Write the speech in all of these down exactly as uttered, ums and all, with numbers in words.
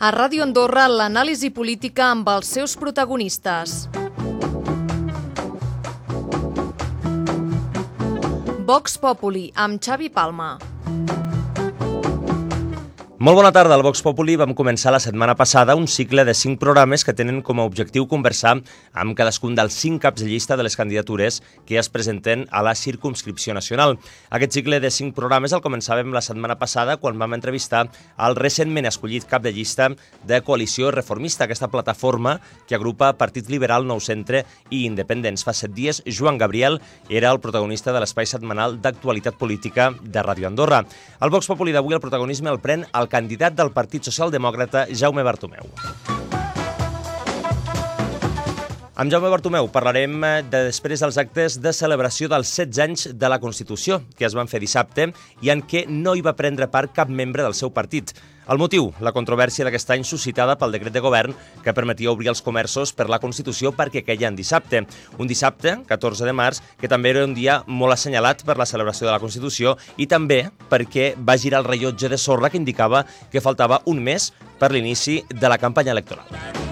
A Ràdio Andorra, l'anàlisi política amb els seus protagonistes. Vox Populi, amb Xavi Palma. Molt bona tarda. Al Vox Populi vam començar la setmana passada un cicle de cinc programes que tenen com a objectiu conversar amb cadascun dels cinc caps de llista de les candidatures que es presenten a la circumscripció nacional. Aquest cicle de cinc programes el començàvem la setmana passada quan vam entrevistar al recentment escollit cap de llista de Coalició Reformista, aquesta plataforma que agrupa Partit Liberal, Nou Centre i Independents. Fa set dies, Joan Gabriel era el protagonista de l'espai setmanal d'actualitat política de Ràdio Andorra. Al Vox Populi d'avui el protagonisme el pren el candidat del Partit Socialdemòcrata, Jaume Bartomeu. Amb Jaume Bartomeu parlarem de després dels actes de celebració dels setze anys de la Constitució, que es van fer dissabte i en què no hi va prendre part cap membre del seu partit. El motiu, la controvèrsia d'aquest any suscitada pel decret de govern que permetia obrir els comerços per la Constitució perquè queia en dissabte. Un dissabte, catorze de març, que també era un dia molt assenyalat per la celebració de la Constitució i també perquè va girar el rellotge de sorra que indicava que faltava un mes per l'inici de la campanya electoral.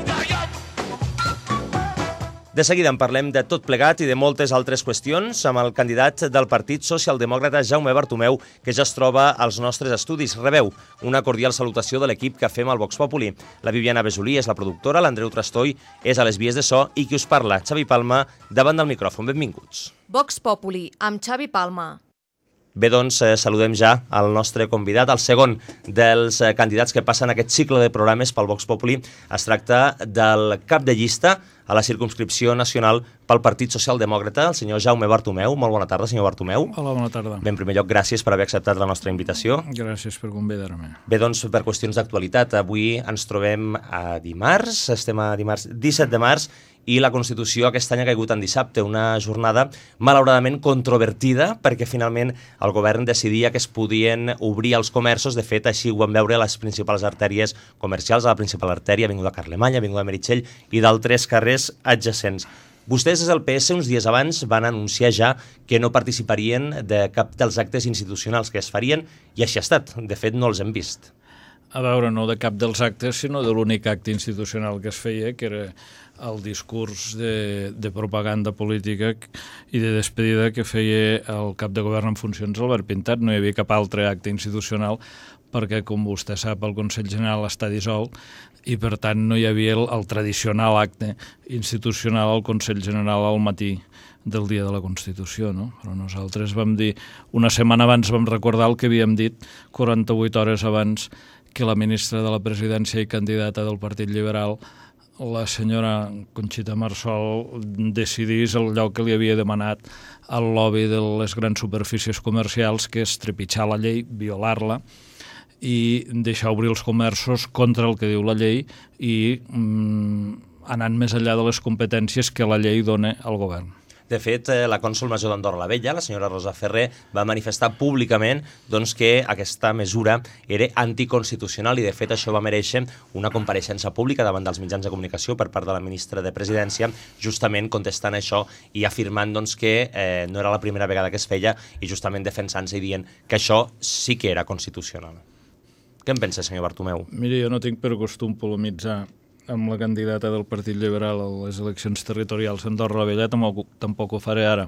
De seguida en parlem de tot plegat i de moltes altres qüestions amb el candidat del Partit Socialdemòcrata, Jaume Bartomeu, que ja es troba als nostres estudis. Rebeu una cordial salutació de l'equip que fem al Vox Populi. La Viviana Besolí és la productora, l'Andreu Trastoi és a les vies de so i qui us parla, Xavi Palma, davant del micròfon. Benvinguts. Vox Populi, amb Xavi Palma. Bé, doncs, eh, saludem ja al nostre convidat, el segon dels eh, candidats que passen aquest cicle de programes pel Vox Populi. Es tracta del cap de llista a la circumscripció nacional pel Partit Socialdemòcrata, el senyor Jaume Bartomeu. Molt bona tarda, senyor Bartomeu. Hola, bona tarda. Bé, en primer lloc, gràcies per haver acceptat la nostra invitació. Gràcies per convidar-me. Bé, doncs, per qüestions d'actualitat, avui ens trobem a dimarts, estem a dimarts disset de març, i la Constitució aquest any ha caigut en dissabte, una jornada malauradament controvertida perquè finalment el govern decidia que es podien obrir els comerços. De fet, així ho vam veure a les principals artèries comercials, a la principal artèria, Avinguda Carlemany, Avinguda Meritxell i d'altres carrers adjacents. Vostès des del P S uns dies abans van anunciar ja que no participarien de cap dels actes institucionals que es farien i així ha estat. De fet, no els hem vist. A veure, no de cap dels actes, sinó de l'únic acte institucional que es feia, que era el discurs de, de propaganda política i de despedida que feia el cap de govern en funcions, Albert Pintat. No hi havia cap altre acte institucional perquè, com vostè sap, el Consell General està dissolt i, per tant, no hi havia el, el tradicional acte institucional al Consell General al matí del dia de la Constitució, no? Però nosaltres vam dir, una setmana abans vam recordar el que havíem dit quaranta-vuit hores abans, que la ministra de la Presidència i candidata del Partit Liberal, la senyora Conxita Marsol, decidís el lloc que li havia demanat al lobby de les grans superfícies comercials, que és trepitjar la llei, violar-la i deixar obrir els comerços contra el que diu la llei i mm, anant més enllà de les competències que la llei dona al govern. De fet, la cònsol major d'Andorra la Vella, la senyora Rosa Ferrer, va manifestar públicament doncs, que aquesta mesura era anticonstitucional i, de fet, això va mereixer una compareixença pública davant dels mitjans de comunicació per part de la ministra de Presidència, justament contestant això i afirmant doncs, que eh, no era la primera vegada que es feia i justament defensant-se i dient que això sí que era constitucional. Què en pensa, senyor Bartomeu? Miri, jo no tinc per costum polemitzar amb la candidata del Partit Liberal a les eleccions territorials a Andorra la Vella, tampoc, tampoc ho faré ara.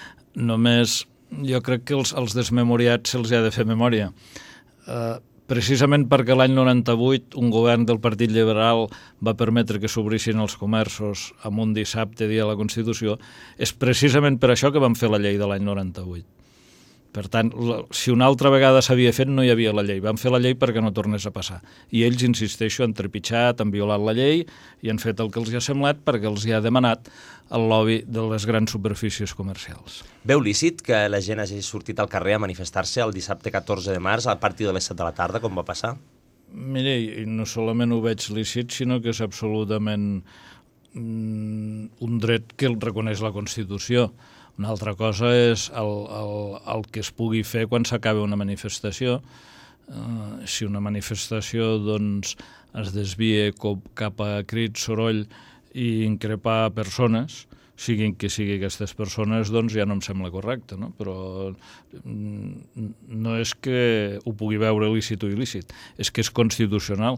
Només jo crec que els, els desmemoriats se'ls ha de fer memòria. Uh, precisament perquè l'any noranta-vuit un govern del Partit Liberal va permetre que s'obrissin els comerços amb un dissabte, dia de la Constitució, és precisament per això que vam fer la llei de l'any noranta-vuit. Per tant, si una altra vegada s'havia fet, no hi havia la llei. Vam fer la llei perquè no tornés a passar. I ells, insisteixo, han trepitjat, han violat la llei i han fet el que els hi ha semblat perquè els hi ha demanat el lobby de les grans superfícies comercials. Veu lícit que la gent hagi sortit al carrer a manifestar-se el dissabte catorze de març a partir de les set de la tarda, com va passar? Mire, no solament ho veig lícit, sinó que és absolutament mm, un dret que el reconeix la Constitució. Una altra cosa és el, el, el que es pugui fer quan s'acabi una manifestació. Uh, si una manifestació doncs, es desvia cap a crits, soroll i increpar persones, siguin qui sigui aquestes persones, doncs ja no em sembla correcte, no? Però no és que ho pugui veure lícit o il·lícit, és que és constitucional.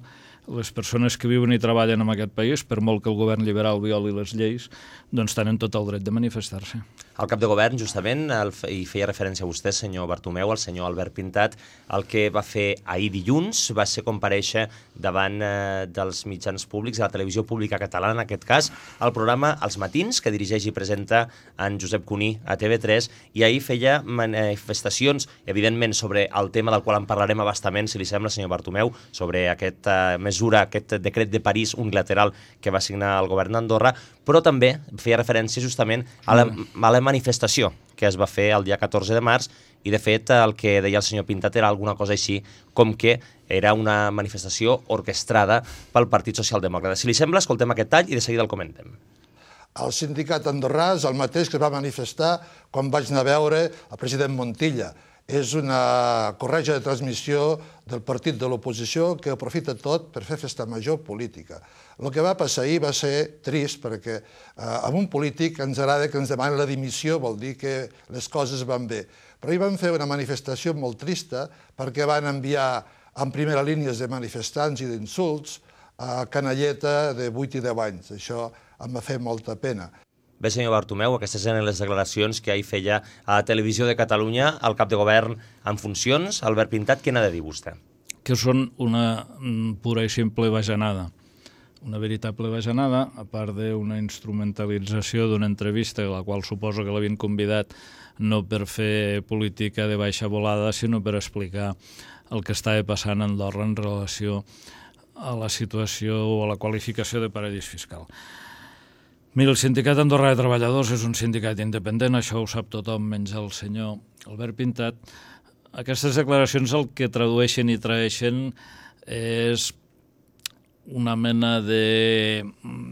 les persones que viuen i treballen en aquest país, per molt que el govern liberal violi les lleis, doncs tenen tot el dret de manifestar-se. El cap de govern, justament, el, i feia referència a vostè, senyor Bartomeu, el senyor Albert Pintat, el que va fer ahir dilluns va ser comparèixer davant eh, dels mitjans públics, de la televisió pública catalana, en aquest cas, el programa Els Matins, que dirigeix i presenta en Josep Cuní a T V tres, i ahir feia manifestacions, evidentment, sobre el tema del qual en parlarem abastament, si li sembla, senyor Bartomeu, sobre aquesta mesura, aquest decret de París unilateral que va signar el govern d'Andorra, però també feia referència justament a la, a la manifestació que es va fer el dia catorze de març, i de fet el que deia el senyor Pintat era alguna cosa així com que era una manifestació orquestrada pel Partit Socialdemòcrata. Si li sembla, escoltem aquest tall i de seguida el comentem. El sindicat andorrà és el mateix que es va manifestar quan vaig anar a veure el president Montilla. És una corretja de transmissió del partit de l'oposició que aprofita tot per fer festa major política. El que va passar ahir va ser trist perquè eh, amb un polític ens agrada que ens demani la dimissió, vol dir que les coses van bé. Però ahir van fer una manifestació molt trista perquè van enviar en primera línia de manifestants i d'insults a canalleta de vuit i deu anys. Això em va fer molta pena. Bé, senyor Bartomeu, aquestes eren les declaracions que ahir feia a la Televisió de Catalunya el cap de govern en funcions. Albert Pintat, què n'ha de dir vostè? Que són una pura i simple bajanada. Una veritable bajanada, a part d'una instrumentalització d'una entrevista, a la qual suposo que l'havien convidat no per fer política de baixa volada, sinó per explicar el que estava passant a Andorra en relació a la situació o a la qualificació de paradís fiscal. Mira, el Sindicat Andorrà de Treballadors és un sindicat independent, això ho sap tothom, menys el senyor Albert Pintat. Aquestes declaracions el que tradueixen i traeixen és una mena de,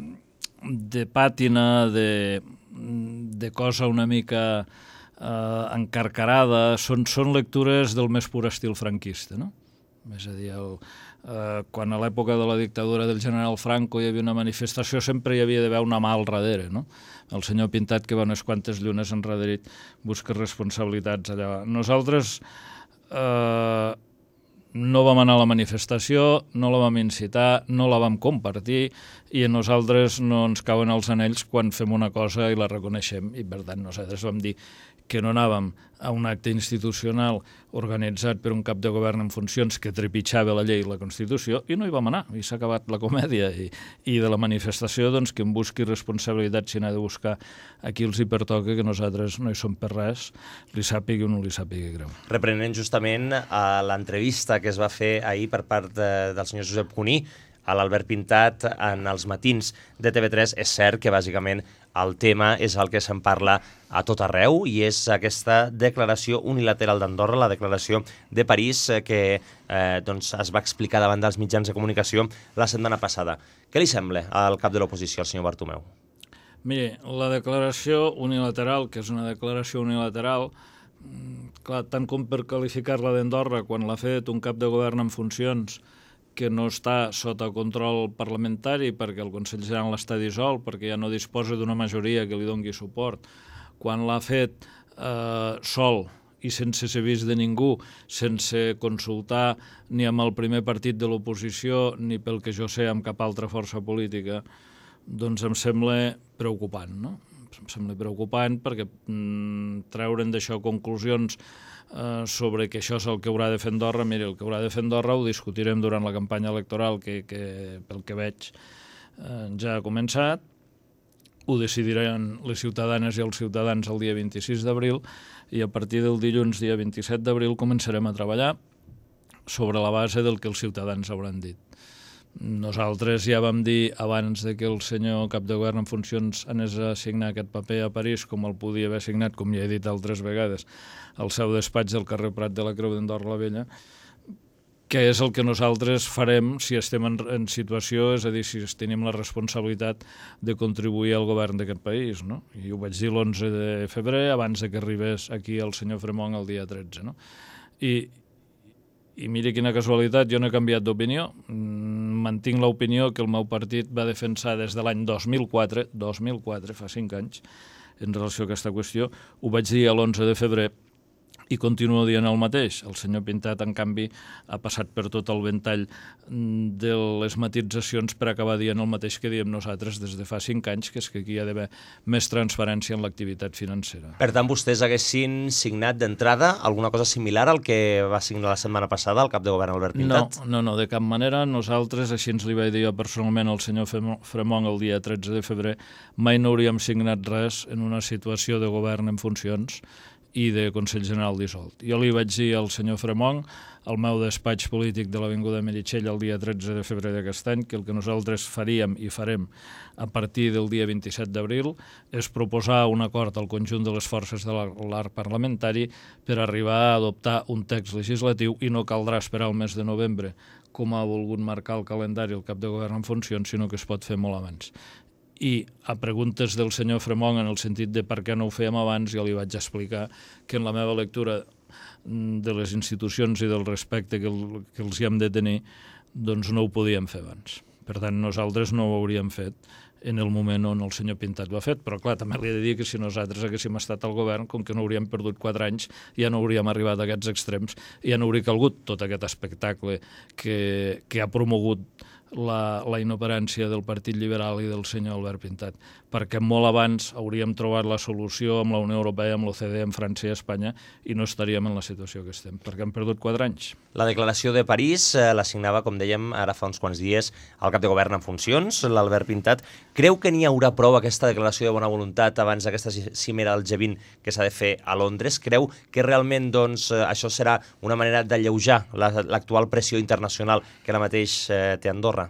de pàtina, de, de cosa una mica eh, encarcarada. Són, són lectures del més pur estil franquista, no? És a dir, el, eh, quan a l'època de la dictadura del general Franco hi havia una manifestació, sempre hi havia d'haver una mà al darrere, no? El senyor Pintat, que va unes quantes llunes enrederit, busca responsabilitats allà. Nosaltres eh, no vam anar a la manifestació, no la vam incitar, no la vam compartir, i a nosaltres no ens cauen els anells quan fem una cosa i la reconeixem, i per tant nosaltres vam dir que no anàvem a un acte institucional organitzat per un cap de govern en funcions que trepitjava la llei i la Constitució, i no hi vam anar, i s'ha acabat la comèdia. I, i de la manifestació, doncs, que em busqui responsabilitat si n'ha de buscar a qui els hi pertoca, que nosaltres no hi som per res, li sàpiga o no li sàpiga greu. Reprenent justament a l'entrevista que es va fer ahir per part de, del senyor Josep Cuní a l'Albert Pintat en Els Matins de T V tres, és cert que bàsicament el tema és el que se'n parla a tot arreu, i és aquesta declaració unilateral d'Andorra, la declaració de París, que eh, doncs es va explicar davant dels mitjans de comunicació la setmana passada. Què li sembla al cap de l'oposició, el senyor Bartomeu? Miri, la declaració unilateral, que és una declaració unilateral, clar, tant com per qualificar-la d'Andorra, quan l'ha fet un cap de govern en funcions que no està sota control parlamentari perquè el Consell General està dissolt, perquè ja no disposa d'una majoria que li doni suport, quan l'ha fet eh, sol i sense ser vist de ningú, sense consultar ni amb el primer partit de l'oposició ni pel que jo sé amb cap altra força política, doncs em sembla preocupant, no? Em sembla preocupant perquè mm, treure'n d'això conclusions Uh, sobre que això és el que haurà de fer Andorra. Mira, el que haurà de fer Andorra ho discutirem durant la campanya electoral que, que pel que veig uh, ja ha començat, ho decidiran les ciutadanes i els ciutadans el dia vint-i-sis d'abril, i a partir del dilluns, dia vint-i-set d'abril, començarem a treballar sobre la base del que els ciutadans hauran dit. Nosaltres ja vam dir abans de que el senyor cap de govern en funcions anés a signar aquest paper a París, com el podia haver signat, com ja he dit altres vegades, al seu despatx del carrer Prat de la Creu d'Andorra la Vella, que és el que nosaltres farem si estem en, en situació, és a dir, si tenim la responsabilitat de contribuir al govern d'aquest país, no? I ho vaig dir l'onze de febrer, abans de que arribés aquí el senyor Fremont el dia tretze, no? I, i mira quina casualitat, jo no he canviat d'opinió, mantinc l'opinió que el meu partit va defensar des de l'any dos mil quatre, dos mil quatre, fa cinc anys, en relació a aquesta qüestió. Ho vaig dir l'onze de febrer, i continuo dient el mateix. El senyor Pintat, en canvi, ha passat per tot el ventall de les matitzacions per acabar dient el mateix que diem nosaltres des de fa cinc anys, que és que aquí hi ha d'haver més transparència en l'activitat financera. Per tant, vostès haguessin signat d'entrada alguna cosa similar al que va signar la setmana passada el cap de govern Albert Pintat? No, no, no, de cap manera. Nosaltres, així ens li vaig dir jo personalment al senyor Fremont el dia tretze de febrer, mai no hauríem signat res en una situació de govern en funcions i de Consell General dissolt. Jo li vaig dir al senyor Fremont, al meu despatx polític de l'Avinguda Meritxell el dia tretze de febrer d'aquest any, que el que nosaltres faríem i farem a partir del dia vint-i-set d'abril és proposar un acord al conjunt de les forces de l'arc parlamentari per arribar a adoptar un text legislatiu i no caldrà esperar el mes de novembre, com ha volgut marcar el calendari el cap de govern en funcions, sinó que es pot fer molt abans. I a preguntes del senyor Fremont en el sentit de per què no ho fèiem abans, jo li vaig explicar que en la meva lectura de les institucions i del respecte que, el, que els hi hem de tenir, doncs no ho podíem fer abans. Per tant, nosaltres no ho hauríem fet en el moment on el senyor Pintat ho ha fet, però clar, també li he de dir que si nosaltres haguéssim estat al govern, com que no hauríem perdut quatre anys, ja no hauríem arribat a aquests extrems, i ja no hauria calgut tot aquest espectacle que, que ha promogut la, la inoperància del Partit Liberal i del senyor Albert Pintat, perquè molt abans hauríem trobat la solució amb la Unió Europea, amb l'O C D E, amb França i Espanya, i no estaríem en la situació que estem, perquè hem perdut quatre anys. La declaració de París eh, la signava, com dèiem, ara fa uns quants dies, el cap de govern en funcions, l'Albert Pintat. Creu que n'hi haurà prou aquesta declaració de bona voluntat abans d'aquesta cimera del G vint que s'ha de fer a Londres? Creu que realment doncs, això serà una manera d'alleujar l'actual pressió internacional que ara mateix eh, té Andorra?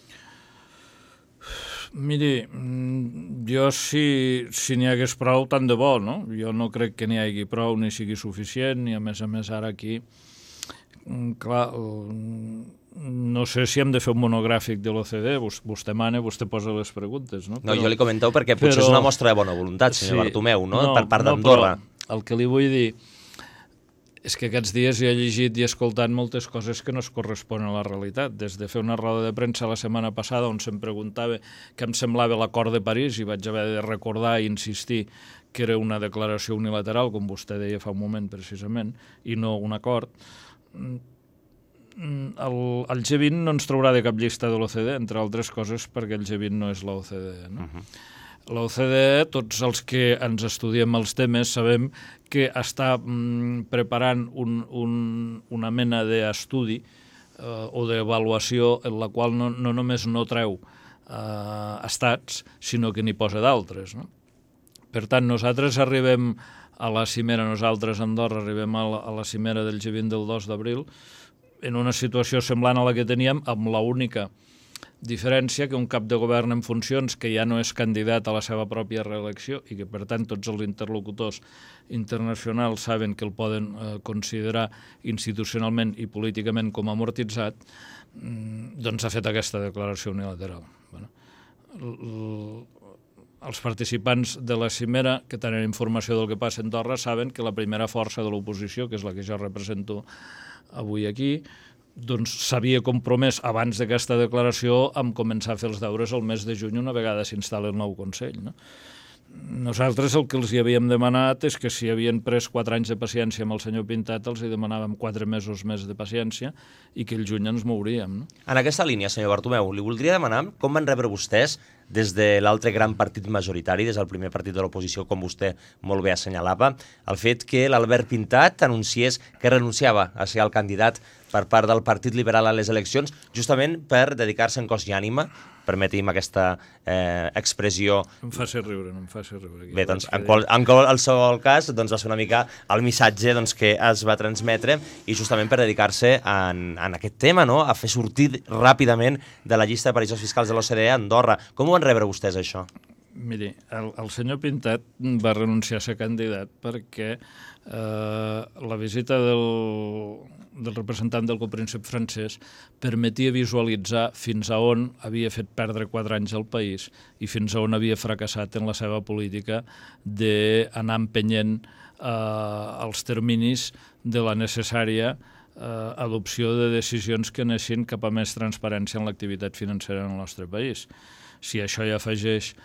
Miri, jo si, si n'hi hagués prou, tant de bo, no? Jo no crec que n'hi hagi prou ni sigui suficient, i a més a més ara aquí, clar, no sé si hem de fer un monogràfic de l'O C D E, vostè mana, vostè posa les preguntes, no? No, però, jo li comenteu perquè potser però, és una mostra de bona voluntat, senyor sí, Bartomeu, no? no? Per part no, d'Andorra. El que li vull dir és que aquests dies he llegit i escoltat moltes coses que no es corresponen a la realitat. Des de fer una roda de premsa la setmana passada on se'm preguntava què em semblava l'acord de París i vaig haver de recordar i insistir que era una declaració unilateral, com vostè deia fa un moment precisament, i no un acord. El, el G vint no ens traurà de cap llista de l'O C D E, entre altres coses perquè el G vint no és l'O C D E, no? Uh-huh. L'O C D E, tots els que ens estudiem els temes sabem que està mm, preparant un, un, una mena d'estudi eh, o d'avaluació en la qual no, no només no treu eh, estats, sinó que n'hi posa d'altres, no? Per tant, nosaltres arribem a la cimera, nosaltres a Andorra arribem a la, a la cimera del G vint del dos d'abril en una situació semblant a la que teníem, amb l'única diferència que un cap de govern en funcions que ja no és candidat a la seva pròpia reelecció i que, per tant, tots els interlocutors internacionals saben que el poden eh, considerar institucionalment i políticament com amortitzat, doncs ha fet aquesta declaració unilateral. Bueno, els participants de la cimera que tenen informació del que passa a Andorra saben que la primera força de l'oposició, que és la que jo represento avui aquí, doncs s'havia compromès abans d'aquesta declaració amb començar a fer els deures el mes de juny una vegada s'instal·la el nou Consell, no? Nosaltres el que els hi havíem demanat és que si havien pres quatre anys de paciència amb el senyor Pintat, els hi demanàvem quatre mesos més de paciència i que el juny ens mouríem, no? En aquesta línia, senyor Bartomeu, li voldria demanar com van rebre vostès des de l'altre gran partit majoritari, des del primer partit de l'oposició, com vostè molt bé assenyalava, el fet que l'Albert Pintat anunciés que renunciava a ser el candidat per part del Partit Liberal a les eleccions, justament per dedicar-se en cos i ànima, permeti'm aquesta eh, expressió... Em fa ser riure, no em fa ser riure. Bé, doncs, en, qual, en qualsevol cas, doncs, va ser una mica el missatge doncs, que es va transmetre i justament per dedicar-se en, en aquest tema, no? A fer sortir ràpidament de la llista de paradisos fiscals de l'O C D E a Andorra. Com ho van rebre vostès, això? Miri, el, el senyor Pintat va renunciar a ser candidat perquè eh, la visita del, del representant del copríncep francès permetia visualitzar fins a on havia fet perdre quatre anys al país i fins a on havia fracassat en la seva política d'anar empenyent eh, els terminis de la necessària eh, adopció de decisions que neixin cap a més transparència en l'activitat financera en el nostre país. Si això ja afegeix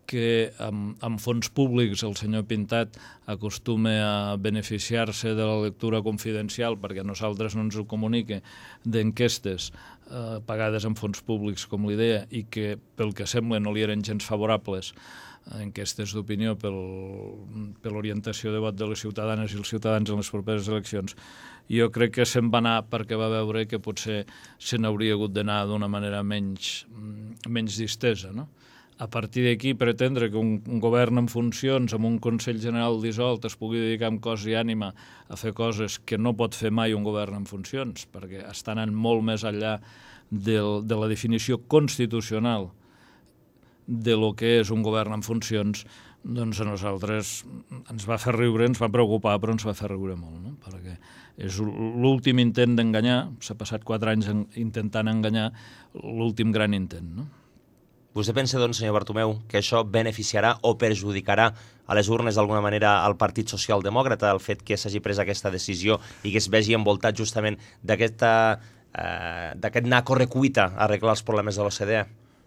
que amb, amb fons públics el senyor Pintat acostuma a beneficiar-se de la lectura confidencial perquè a nosaltres no ens ho comunica d'enquestes eh, pagades amb fons públics, com li deia, i que pel que sembla no li eren gens favorables, enquestes d'opinió pel, per l'orientació de vot de les ciutadanes i els ciutadans en les properes eleccions. Jo crec que se'n va anar perquè va veure que potser se n'hauria hagut d'anar d'una manera menys, menys distesa, no? A partir d'aquí, pretendre que un, un govern en funcions, amb un Consell General dissolt, es pugui dedicar amb cos i ànima a fer coses que no pot fer mai un govern en funcions, perquè està anant molt més enllà del, de la definició constitucional de lo que és un govern en funcions, doncs a nosaltres ens va fer riure, ens va preocupar, però ens va fer riure molt, no? Perquè és l'últim intent d'enganyar, s'ha passat quatre anys en, intentant enganyar, l'últim gran intent, no? Vostè pensa, doncs, senyor Bartomeu, que això beneficiarà o perjudicarà a les urnes d'alguna manera al Partit Socialdemòcrata, el fet que s'hagi pres aquesta decisió i que es vegi envoltat justament d'aquest eh, d'aquest anar a correcuita a arreglar els problemes de l'O C D E?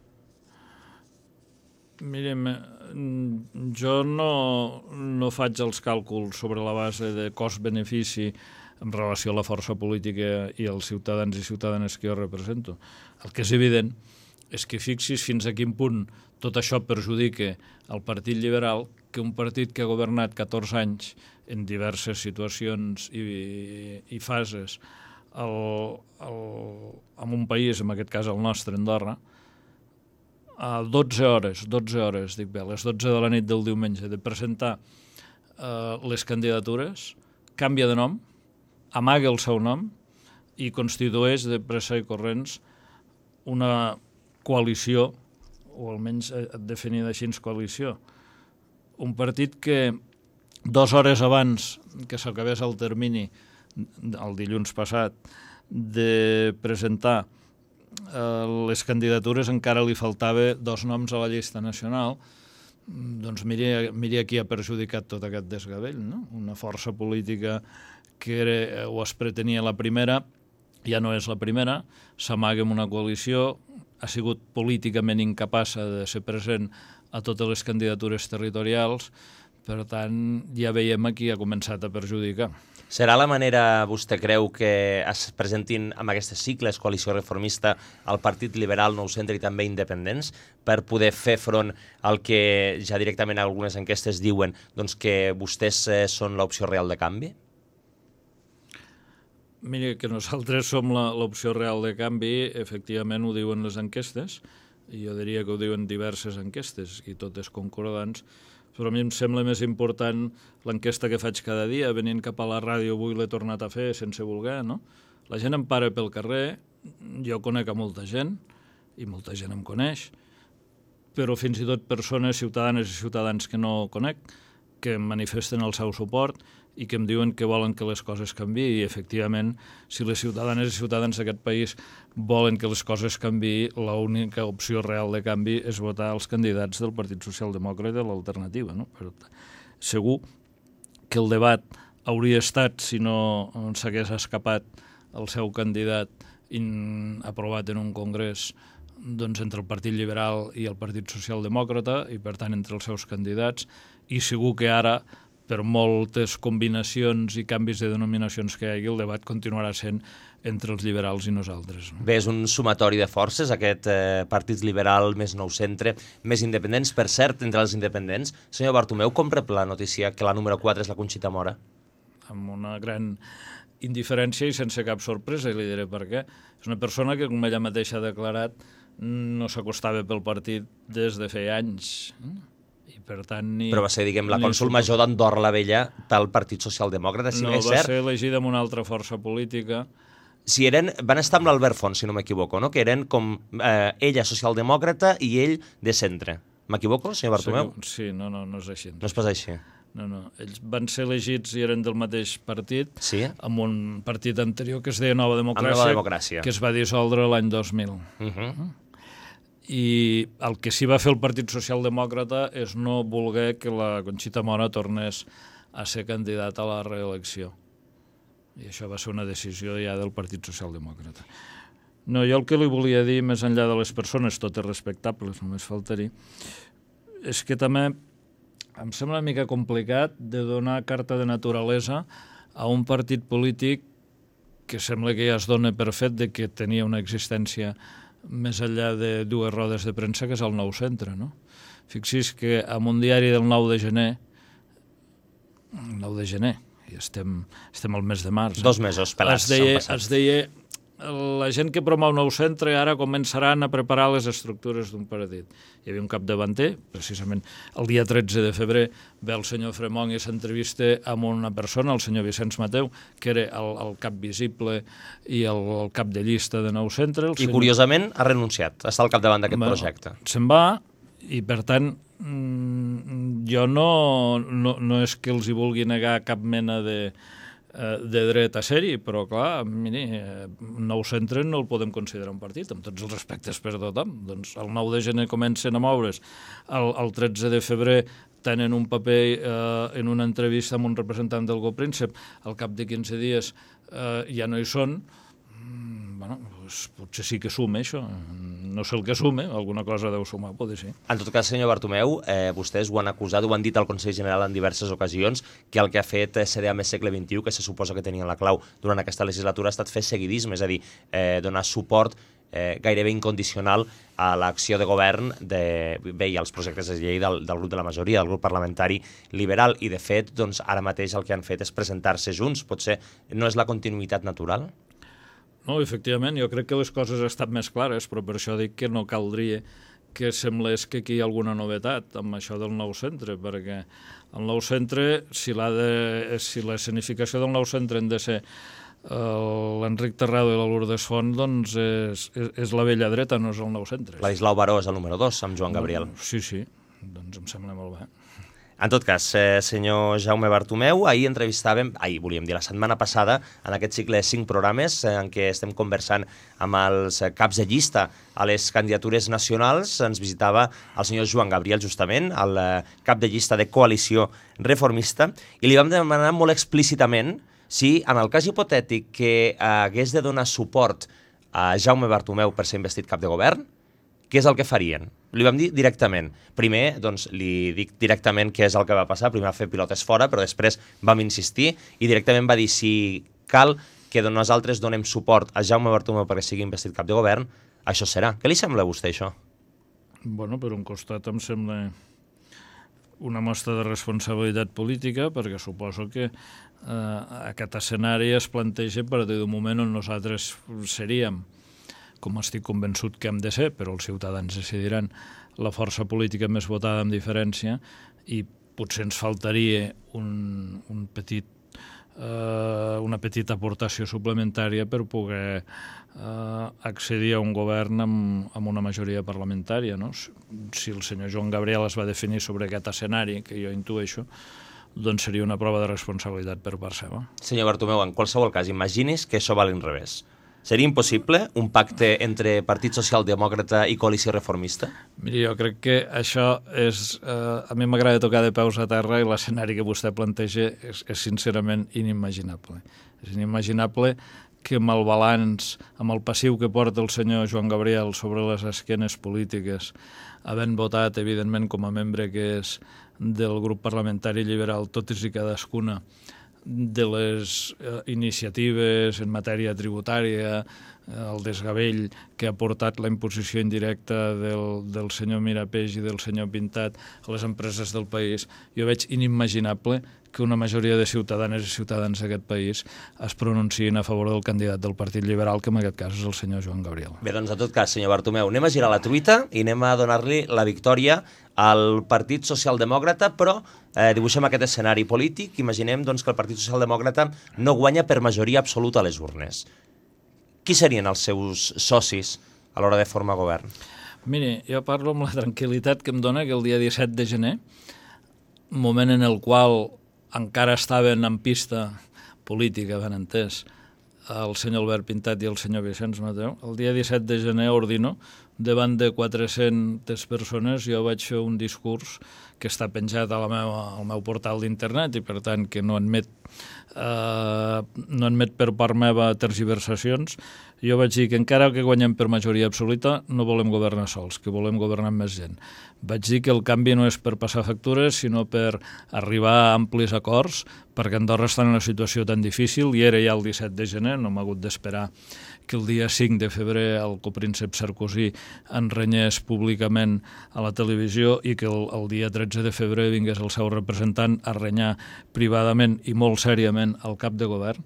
Mirem, jo no, no faig els càlculs sobre la base de cost-benefici en relació a la força política i als ciutadans i ciutadanes que jo represento. El que és evident és que fixis fins a quin punt tot això perjudica el Partit Liberal, que un partit que ha governat catorze anys en diverses situacions i, i fases el, el, en un país, en aquest cas el nostre, Andorra, a dotze hores, dotze hores, dic bé, a les dotze de la nit del diumenge, de presentar eh, les candidatures, canvia de nom, amaga el seu nom i constitueix de pressa i corrents una coalició, o almenys definida així coalició. Un partit que dues hores abans que s'acabés el termini, el dilluns passat, de presentar eh, les candidatures encara li faltava dos noms a la llista nacional, doncs miri, miri a qui ha perjudicat tot aquest desgavell, no? Una força política que era, o es pretenia la primera, ja no és la primera, s'amaga en una coalició, ha sigut políticament incapaç de ser present a totes les candidatures territorials, per tant, ja veiem a qui ha començat a perjudicar. Serà la manera, vostè creu, que es presentin amb aquestes cicles, coalició reformista, al Partit Liberal, Nou Centre i també independents, per poder fer front al que ja directament algunes enquestes diuen doncs, que vostès eh, són l'opció real de canvi? Mira, que nosaltres som l'opció real de canvi, efectivament ho diuen les enquestes, i jo diria que ho diuen diverses enquestes, i totes concordants, però a mi em sembla més important l'enquesta que faig cada dia, venint cap a la ràdio, avui l'he tornat a fer sense voler, no? La gent em para pel carrer, jo conec a molta gent, i molta gent em coneix, però fins i tot persones, ciutadanes i ciutadans que no conec, que em manifesten el seu suport i que em diuen que volen que les coses canviïn, i efectivament, si les ciutadanes i ciutadans d'aquest país volen que les coses canviïn, l'única opció real de canvi és votar els candidats del Partit Socialdemòcrata i l'alternativa, no? Però segur que el debat hauria estat, si no s'hagués escapat el seu candidat in, aprovat en un congrés, doncs entre el Partit Liberal i el Partit Socialdemòcrata, i per tant entre els seus candidats, i segur que ara, per moltes combinacions i canvis de denominacions que hi hagi, el debat continuarà sent entre els liberals i nosaltres. No? Bé, és un sumatori de forces, aquest eh, Partit Liberal més Nou Centre, més independents. Per cert, entre els independents, senyor Bartomeu, com rep la notícia que la número quatre és la Conxita Mora? Amb una gran indiferència i sense cap sorpresa, i li diré per què. És una persona que, com ella mateixa ha declarat, no s'acostava pel partit des de feia anys. I per tant, ni, Però va ser, diguem, la cònsol major d'Andorra la Vella pel Partit Socialdemòcrata, si no, és va cert. ser elegida amb una altra força política. Si eren, van estar amb l'Albert Font, si no m'equivoco, no? Que eren com eh, ella socialdemòcrata i ell de centre. M'equivoco, senyor Bartomeu? Sí, no, no, no és així. No és pas així. No, no. Ells van ser elegits i eren del mateix partit, sí? amb un partit anterior que es deia Nova Democràcia, Nova Democràcia. que es va dissoldre l'any dos mil. Uh -huh. I el que sí va fer el Partit Socialdemòcrata és no voler que la Conxita Mora tornés a ser candidata a la reelecció. I això va ser una decisió ja del Partit Socialdemòcrata. No, jo el que li volia dir, més enllà de les persones, tot és respectable, només faltaria, és que també em sembla una mica complicat de donar carta de naturalesa a un partit polític que sembla que ja es dona per fet de que tenia una existència més enllà de dues rodes de premsa, que és el Nou Centre, no? Fixi's que en un diari del nou de gener, nou de gener, i estem, estem al mes de març... Dos mesos pelats es deia, són passats. es deia, la gent que promou Nou Centre ara començaran a preparar les estructures d'un partit. Hi havia un capdavanter, precisament el dia tretze de febrer ve el senyor Fremont i s'entrevista amb una persona, el senyor Vicenç Mateu, que era el, el cap visible i el, el cap de llista de Nou Centre. I senyor... curiosament ha renunciat, està al capdavant d'aquest bueno, projecte. Se'n va i per tant jo no, no, no és que els hi vulgui negar cap mena de de dret a ser-hi, però clar, miri, Nou Centre no el podem considerar un partit, amb tots els respectes per tothom. Doncs el nou de gener comencen a moure's, el, el tretze de febrer tenen un paper eh, en una entrevista amb un representant del Go Príncep, al cap de quinze dies eh, ja no hi són. Mm, bueno, doncs potser sí que suma això, no sé el que sume, alguna cosa deu sumar, pot ser. En tot cas, senyor Bartomeu, eh, vostès ho han acusat, ho han dit al Consell General en diverses ocasions, que el que ha fet C D A més segle vint-i-u, que se suposa que tenien la clau durant aquesta legislatura, ha estat fer seguidisme, és a dir, eh, donar suport eh, gairebé incondicional a l'acció de govern de, bé, i als projectes de llei del, del grup de la majoria, del grup parlamentari liberal, i de fet, doncs, ara mateix el que han fet és presentar-se junts. Potser no és la continuïtat natural? No, efectivament, jo crec que les coses estan més clares, però per això dic que no caldria que semblés que aquí hi ha alguna novetat amb això del Nou Centre, perquè el Nou Centre, si, de, si la escenificació del Nou Centre han de ser l'Enric Terrado i la Lourdes Font, doncs és, és, és la vella dreta, no és el Nou Centre. L'Islau Baró és el número dos, amb Joan Gabriel. Sí, sí, doncs em sembla molt bé. En tot cas, eh, senyor Jaume Bartomeu, ahir entrevistàvem, ahir volíem dir, la setmana passada, en aquest cicle de cinc programes eh, en què estem conversant amb els caps de llista a les candidatures nacionals, ens visitava el senyor Joan Gabriel, justament, el eh, cap de llista de Coalició Reformista, i li vam demanar molt explícitament si, en el cas hipotètic que eh, hagués de donar suport a Jaume Bartomeu per ser investit cap de govern, què és el que farien? Li vam dir directament. Primer, doncs, li dic directament què és el que va passar. Primer va fer pilotes fora, però després vam insistir i directament va dir si cal que nosaltres donem suport a Jaume Bartomeu perquè sigui investit cap de govern, això serà. Què li sembla a vostè, això? Bueno, per un costat em sembla una mostra de responsabilitat política, perquè suposo que eh, aquest escenari es planteja a partir d'un moment on nosaltres seríem, com estic convençut que hem de ser, però els ciutadans decidiran, la força política més votada amb diferència, i potser ens faltaria un, un petit, eh, una petita aportació suplementària per poder eh, accedir a un govern amb, amb una majoria parlamentària, no? Si el senyor Joan Gabriel es va definir sobre aquest escenari, que jo intueixo, doncs seria una prova de responsabilitat per part seva. Senyor Bartomeu, en qualsevol cas, imagini's que això va a l'inrevés. Seria impossible un pacte entre Partit Socialdemòcrata i Coalició Reformista? Miri, jo crec que això és... Eh, a mi m'agrada tocar de peus a terra i l'escenari que vostè planteja és, és sincerament inimaginable. És inimaginable que amb el balanç, amb el passiu que porta el senyor Joan Gabriel sobre les esquenes polítiques, havent votat, evidentment, com a membre que és del grup parlamentari liberal, totes i cadascuna de les eh, iniciatives en matèria tributària, eh, el desgavell que ha portat la imposició indirecta del, del senyor Mirapeix i del senyor Pintat a les empreses del país, jo veig inimaginable que una majoria de ciutadanes i ciutadans d'aquest país es pronunciïn a favor del candidat del Partit Liberal, que en aquest cas és el senyor Joan Gabriel. Bé, doncs en tot cas, senyor Bartomeu, anem a girar la truita i anem a donar-li la victòria al Partit Socialdemòcrata, però eh, dibuixem aquest escenari polític. Imaginem doncs, que el Partit Socialdemòcrata no guanya per majoria absoluta a les urnes. Qui serien els seus socis a l'hora de formar govern? Miri, jo parlo amb la tranquil·litat que em dona que el dia disset de gener, moment en el qual encara estaven en pista política, ben entès, el senyor Albert Pintat i el senyor Vicenç Mateu, el dia disset de gener ordino davant de quatre-centes persones, jo vaig fer un discurs que està penjat a la meva, al meu portal d'internet i, per tant, que no admet, eh, no admet per part meva tergiversacions. Jo vaig dir que encara que guanyem per majoria absoluta, no volem governar sols, que volem governar amb més gent. Vaig dir que el canvi no és per passar factures, sinó per arribar a amplis acords, perquè Andorra està en una situació tan difícil, i era ja el disset de gener, no m'ha hagut d'esperar que el dia cinc de febrer el copríncep Sarkozy en renyés públicament a la televisió i que el, el dia tretze de febrer vingués el seu representant a renyar privadament i molt sèriament al cap de govern.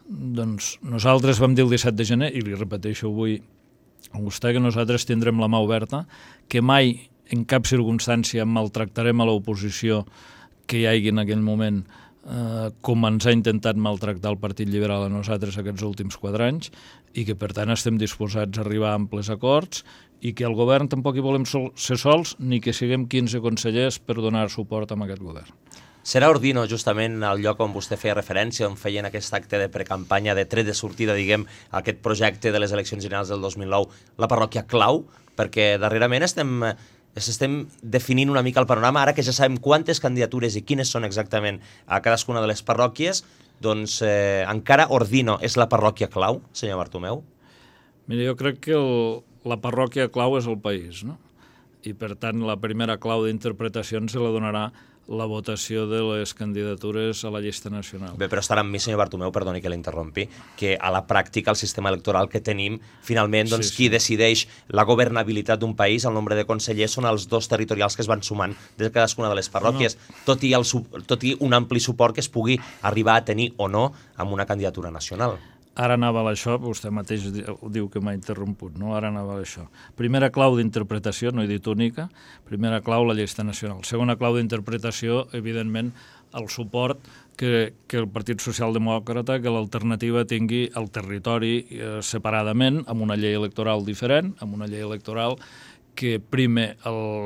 Doncs nosaltres vam dir el disset de gener, i li repeteixo avui a vostè, que nosaltres tindrem la mà oberta, que mai en cap circumstància maltractarem a l'oposició que hi hagi en aquell moment, eh, com ens ha intentat maltractar el Partit Liberal a nosaltres aquests últims quatre anys, i que per tant estem disposats a arribar a amples acords, i que el govern tampoc hi volem sol ser sols, ni que siguem quinze consellers per donar suport a aquest govern. Serà Ordino, justament, el lloc on vostè feia referència, on feien aquest acte de precampanya, de tret de sortida, diguem, a aquest projecte de les eleccions generals del dos mil nou, la parròquia clau? Perquè darrerament estem, estem definint una mica el panorama, ara que ja sabem quantes candidatures i quines són exactament a cadascuna de les parròquies, doncs eh, encara Ordino és la parròquia clau, senyor Bartomeu? Mira, jo crec que el, la parròquia clau és el país, no? I per tant la primera clau d'interpretació se la donarà la votació de les candidatures a la llista nacional. Bé, però estarà amb mi, senyor Bartomeu, perdoni que l'interrompi, que a la pràctica el sistema electoral que tenim, finalment, doncs, sí, sí. qui decideix la governabilitat d'un país, el nombre de consellers, són els dos territorials que es van sumant de cadascuna de les parròquies, no. tot, i el, tot i un ampli suport que es pugui arribar a tenir o no amb una candidatura nacional. Ara anava a això, vostè mateix diu que m'ha interromput, no? Ara anava a això. Primera clau d'interpretació, no he dit única, primera clau la llista nacional. Segona clau d'interpretació, evidentment, el suport que, que el Partit Socialdemòcrata, que l'alternativa tingui el territori eh, separadament, amb una llei electoral diferent, amb una llei electoral que prime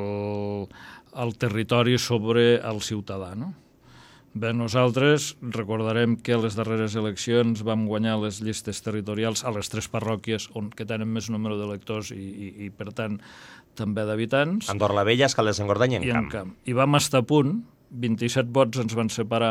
el, el territori sobre el ciutadà, no? Bé, nosaltres recordarem que a les darreres eleccions vam guanyar les llistes territorials a les tres parròquies on, que tenen més número d'electors i, i, i, per tant, també d'habitants. Andorra la Vella, Escaldes d'Engordany i Encamp. Camp. I vam estar a punt, vint-i-set vots ens van separar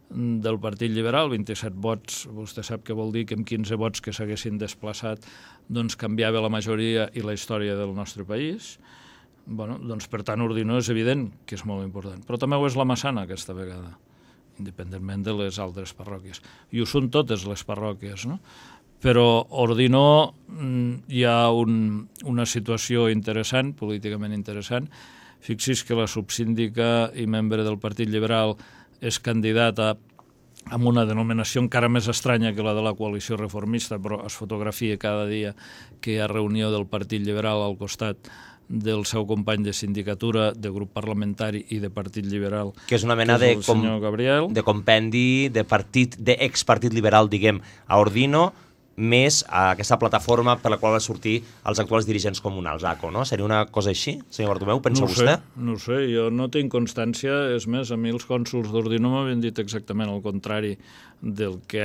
del Partit Liberal, vint-i-set vots, vostè sap què vol dir, que amb quinze vots que s'haguessin desplaçat doncs canviava la majoria i la història del nostre país. Bueno, doncs, per tant, Ordino és evident que és molt important, però també ho és la Massana aquesta vegada, independentment de les altres parròquies. I ho són totes les parròquies, no? Però Ordino hi ha un, una situació interessant, políticament interessant. Fixi's que la subsíndica i membre del Partit Liberal és candidata amb una denominació encara més estranya que la de la coalició reformista, però es fotografia cada dia que hi ha reunió del Partit Liberal al costat del seu company de sindicatura, de grup parlamentari i de Partit Liberal, que és una mena de, com, de compendi de partit, d'expartit liberal, diguem, a Ordino, més a aquesta plataforma per la qual va sortir els actuals dirigents comunals, A C O, no? Seria una cosa així, senyor Bartomeu? Pensa no vostè? Sé, no sé, jo no tinc constància, és més, a mi els cònsols d'Ordino m'havien dit exactament el contrari del que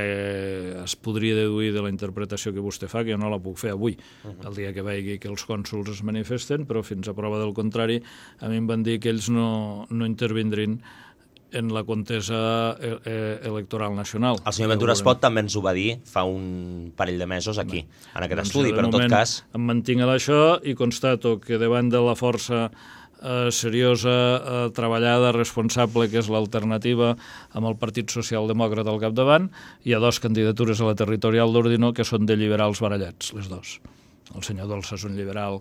es podria deduir de la interpretació que vostè fa, que jo no la puc fer avui, uh-huh. el dia que vegi que els cònsols es manifesten, però fins a prova del contrari, a mi em van dir que ells no, no intervindrien en la contesa electoral nacional. El senyor Ventura Espot també ens ho va dir fa un parell de mesos aquí, Bé, en aquest doncs estudi, però en tot cas... Em mantinc a això i constato que davant de la força eh, seriosa, eh, treballada, responsable, que és l'alternativa amb el Partit Socialdemòcrata al capdavant, hi ha dues candidatures a la territorial d'Ordino que són de liberals barallats, les dues. El senyor Dolça és un liberal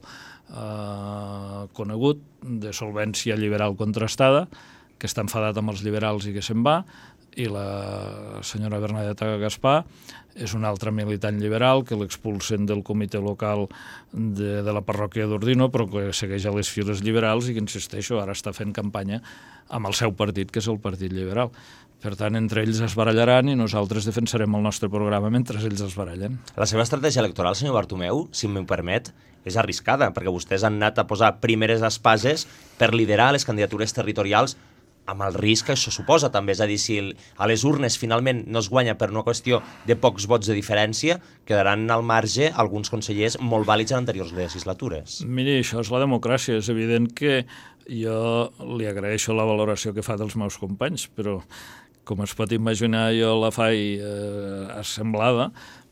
eh, conegut, de solvència liberal contrastada, que està enfadat amb els liberals i que se'n va, i la senyora Bernadeta Gaspar és un altre militant liberal que l'expulsen del comitè local de, de la parròquia d'Ordino, però que segueix a les files liberals i que, insisteixo, ara està fent campanya amb el seu partit, que és el Partit Liberal. Per tant, entre ells es barallaran i nosaltres defensarem el nostre programa mentre ells es barallen. La seva estratègia electoral, senyor Bartomeu, si m'ho permet, és arriscada, perquè vostès han anat a posar primeres espases per liderar les candidatures territorials amb el risc que això suposa també. És a dir, si a les urnes finalment no es guanya per una qüestió de pocs vots de diferència, quedaran al marge alguns consellers molt vàlids en anteriors legislatures. Miri, això és la democràcia. És evident que jo li agraeixo la valoració que fa dels meus companys, però, com es pot imaginar, jo la faig eh, assemblada,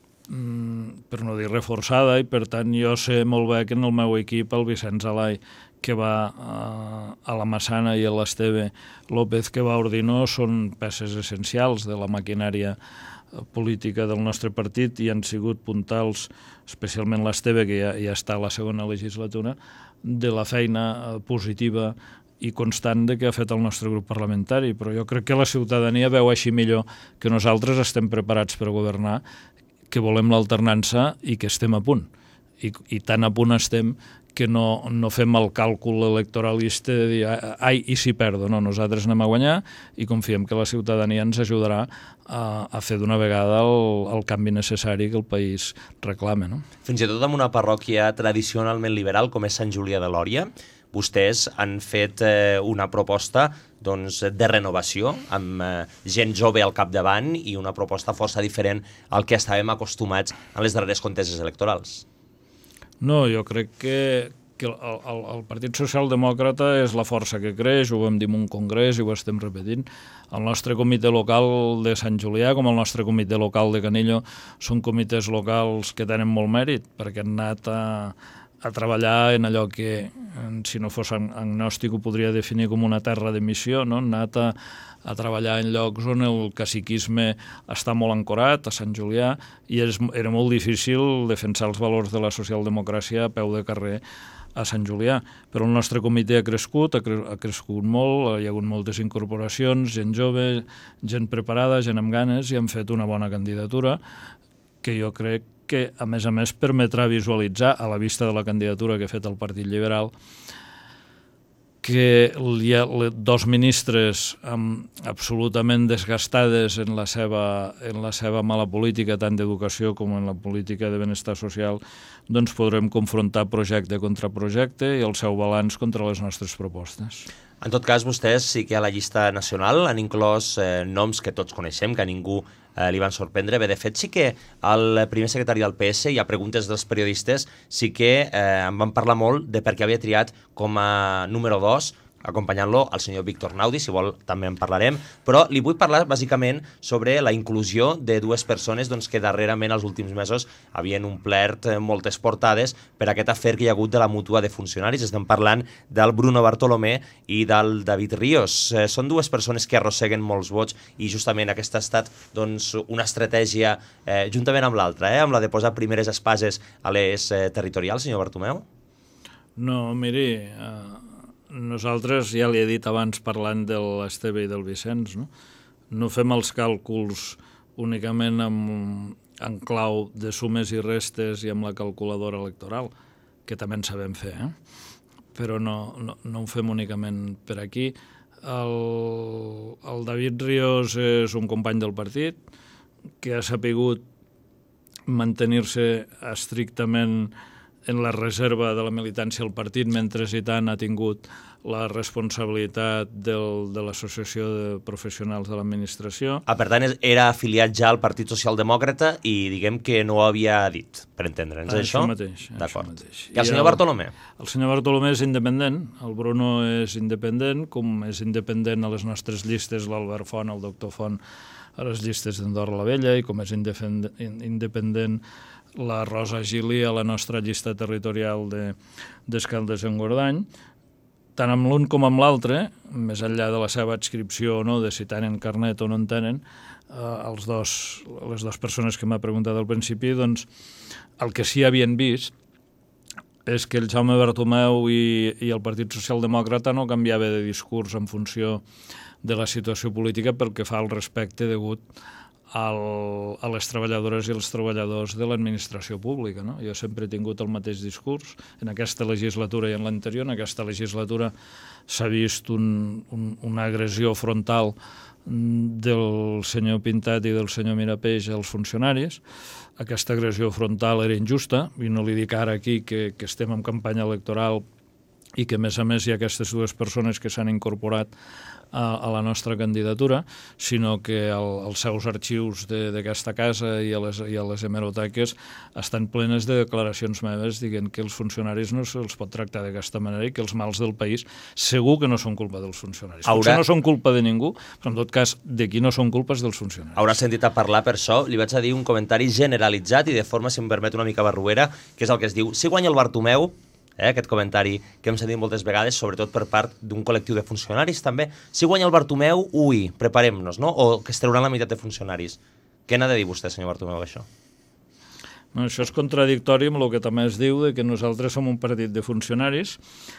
mm, per no dir reforçada, i per tant jo sé molt bé que en el meu equip el Vicenç Alai, que va a la Massana, i l'Esteve López, que va a Ordino, són peces essencials de la maquinària política del nostre partit i han sigut puntals, especialment l'Esteve, que ja, ja està a la segona legislatura, de la feina positiva i constant de que ha fet el nostre grup parlamentari. Però jo crec que la ciutadania veu així millor que nosaltres estem preparats per governar, que volem l'alternança i que estem a punt. I, i tan a punt estem que no, no fem el càlcul electoralista de dir, ai, i si perdo? No, nosaltres anem a guanyar i confiem que la ciutadania ens ajudarà a, a fer d'una vegada el, el canvi necessari que el país reclama. No? Fins i tot en una parròquia tradicionalment liberal com és Sant Julià de Lòria, vostès han fet eh, una proposta doncs, de renovació, amb eh, gent jove al capdavant i una proposta força diferent al que estàvem acostumats en les darreres conteses electorals. No, jo crec que, que el, el, el Partit Socialdemòcrata és la força que creix, ho vam dir en un congrés i ho estem repetint. El nostre comitè local de Sant Julià, com el nostre comitè local de Canillo, són comitès locals que tenen molt mèrit, perquè han anat a, a treballar en allò que, si no fos agnòstic, ho podria definir com una terra de missió, no? Han anat a, a treballar en llocs on el caciquisme està molt ancorat, a Sant Julià, i és, era molt difícil defensar els valors de la socialdemocràcia a peu de carrer a Sant Julià. Però el nostre comitè ha crescut, ha, cre ha crescut molt, hi ha hagut moltes incorporacions, gent jove, gent preparada, gent amb ganes, i han fet una bona candidatura que jo crec que, a més a més, permetrà visualitzar, a la vista de la candidatura que ha fet el Partit Liberal, que hi ha dos ministres um, absolutament desgastades en la seva, en la seva mala política, tant d'educació com en la política de benestar social, doncs podrem confrontar projecte contra projecte i el seu balanç contra les nostres propostes. En tot cas, vostès sí que a la llista nacional han inclòs eh, noms que tots coneixem, que a ningú eh, li van sorprendre. Bé, de fet, sí que el primer secretari del P S, i a preguntes dels periodistes, sí que eh, en van parlar molt de per què havia triat com a número dos, acompanyant-lo al senyor Víctor Naudi, si vol també en parlarem, però li vull parlar bàsicament sobre la inclusió de dues persones doncs, que darrerament els últims mesos havien omplert moltes portades per aquest afer que hi ha hagut de la mútua de funcionaris. Estem parlant del Bruno Bartolomé i del David Ríos. Eh, són dues persones que arrosseguen molts vots i justament aquesta ha estat doncs, una estratègia eh, juntament amb l'altra, eh, amb la de posar primeres espases a les eh, territorials, senyor Bartomeu? No, miri... Uh... Nosaltres, ja li he dit abans parlant de l'Esteve i del Vicenç, no? No fem els càlculs únicament amb, en clau de sumes i restes i amb la calculadora electoral, que també en sabem fer, eh? Però no, no, no ho fem únicament per aquí. El, el David Ríos és un company del partit que ha sapigut mantenir-se estrictament en la reserva de la militància al partit, mentre i tant ha tingut la responsabilitat del, de l'Associació de Professionals de l'Administració. Ah, per tant, era afiliat ja al Partit Socialdemòcrata i diguem que no ho havia dit, per entendre'ns, això? Això mateix. D'acord. I el senyor Bartolomé? El senyor Bartolomé és independent, el Bruno és independent, com és independent a les nostres llistes l'Albert Font, el doctor Font, a les llistes d'Andorra la Vella, i com és independent la Rosa Gili a la nostra llista territorial d'Escaldes en Gordany. Tant amb l'un com amb l'altre, més enllà de la seva adscripció o no, de si tenen carnet o no en tenen, eh, els dos, les dues persones que m'ha preguntat al principi, doncs el que sí havien vist és que el Jaume Bartomeu i, i el Partit Socialdemòcrata no canviava de discurs en funció de la situació política pel que fa al respecte degut al, a les treballadores i els treballadors de l'administració pública. No? Jo sempre he tingut el mateix discurs en aquesta legislatura i en l'anterior. En aquesta legislatura s'ha vist un, un, una agressió frontal del senyor Pintat i del senyor Mirapeix als funcionaris. Aquesta agressió frontal era injusta, i no li dic ara aquí que, que estem en campanya electoral i que, a més a més, hi ha aquestes dues persones que s'han incorporat a, a la nostra candidatura, sinó que el, els seus arxius d'aquesta casa i a, les, i a les hemeroteques estan plenes de declaracions meves dient que els funcionaris no se'ls pot tractar d'aquesta manera i que els mals del país segur que no són culpa dels funcionaris. Haurà... Potser no són culpa de ningú, però en tot cas, de qui no són culpes dels funcionaris. Haurà sentit a parlar per això, li vaig a dir un comentari generalitzat i de forma, si em permet, una mica barruera, que és el que es diu: si guanya el Bartomeu, Eh, aquest comentari que hem sentit moltes vegades, sobretot per part d'un col·lectiu de funcionaris també, si guanya el Bartomeu, ui, preparem-nos, no? O que es trauran la meitat de funcionaris. Què n'ha de dir vostè, senyor Bartomeu, això? Bueno, això és contradictori amb el que també es diu de que nosaltres som un partit de funcionaris.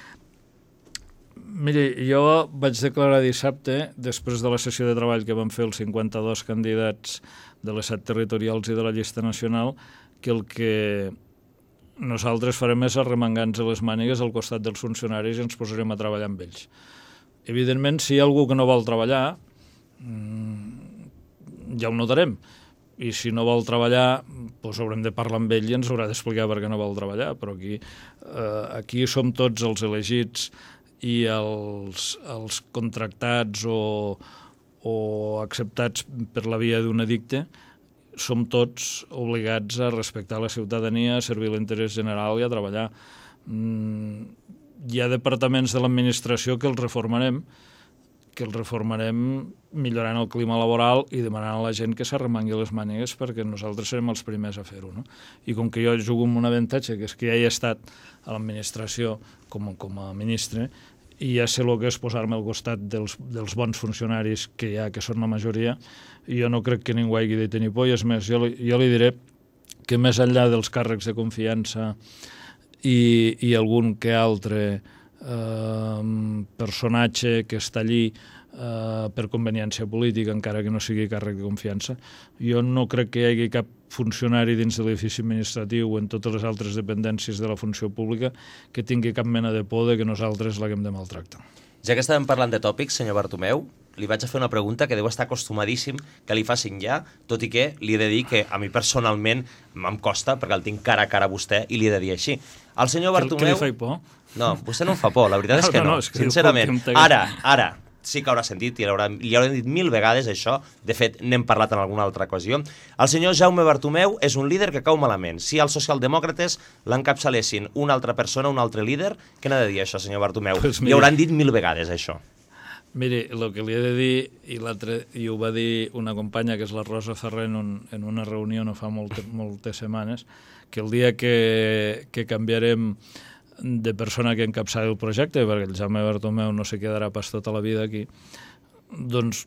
Miri, jo vaig declarar dissabte, després de la sessió de treball que van fer els cinquanta-dos candidats de les set territorials i de la llista nacional, que el que nosaltres farem és arremangant-nos les mànigues al costat dels funcionaris i ens posarem a treballar amb ells. Evidentment, si hi ha algú que no vol treballar, ja ho notarem. I si no vol treballar, doncs haurem de parlar amb ell i ens haurà d'explicar per què no vol treballar. Però aquí, eh, aquí som tots els elegits i els, els contractats o, o acceptats per la via d'un edicte, som tots obligats a respectar la ciutadania, a servir l'interès general i a treballar. Mm, hi ha departaments de l'administració que els reformarem, que els reformarem millorant el clima laboral i demanant a la gent que s'arremangui les mànigues perquè nosaltres serem els primers a fer-ho, no? I com que jo jugo amb un avantatge, que és que ja he estat a l'administració com, com a ministre, i ja sé el que és posar-me al costat dels, dels bons funcionaris que hi ha, que són la majoria, i jo no crec que ningú hagi de tenir por, i és més, jo, jo li diré que més enllà dels càrrecs de confiança i, i algun que altre eh, personatge que està allí eh, per conveniència política, encara que no sigui càrrec de confiança, jo no crec que hi hagi cap funcionari dins de l'edifici administratiu o en totes les altres dependències de la funció pública que tingui cap mena de por de que nosaltres l'haguem de maltractar. Ja que estàvem parlant de tòpics, senyor Bartomeu, li vaig a fer una pregunta que deu estar acostumadíssim que li facin ja, tot i que li he de dir que a mi personalment em costa, perquè el tinc cara a cara a vostè i li he de dir així. El senyor Bartomeu... Que li faig por? No, vostè no em fa por, la veritat és que no, no, no és que sincerament. Ara, ara, sí que haurà sentit, i li haurem dit mil vegades això, de fet n'hem parlat en alguna altra ocasió. El senyor Jaume Bartomeu és un líder que cau malament. Si els socialdemòcrates l'encapçalessin una altra persona, un altre líder, què n'ha de dir això, senyor Bartomeu? Pues li hauran dit mil vegades això. Miri, el que li he de dir, i, i ho va dir una companya, que és la Rosa Ferrer, en, un, en una reunió no fa molt, moltes setmanes, que el dia que, que canviarem de persona que encapçali el projecte, perquè el Jaume Bartomeu no se quedarà pas tota la vida aquí, doncs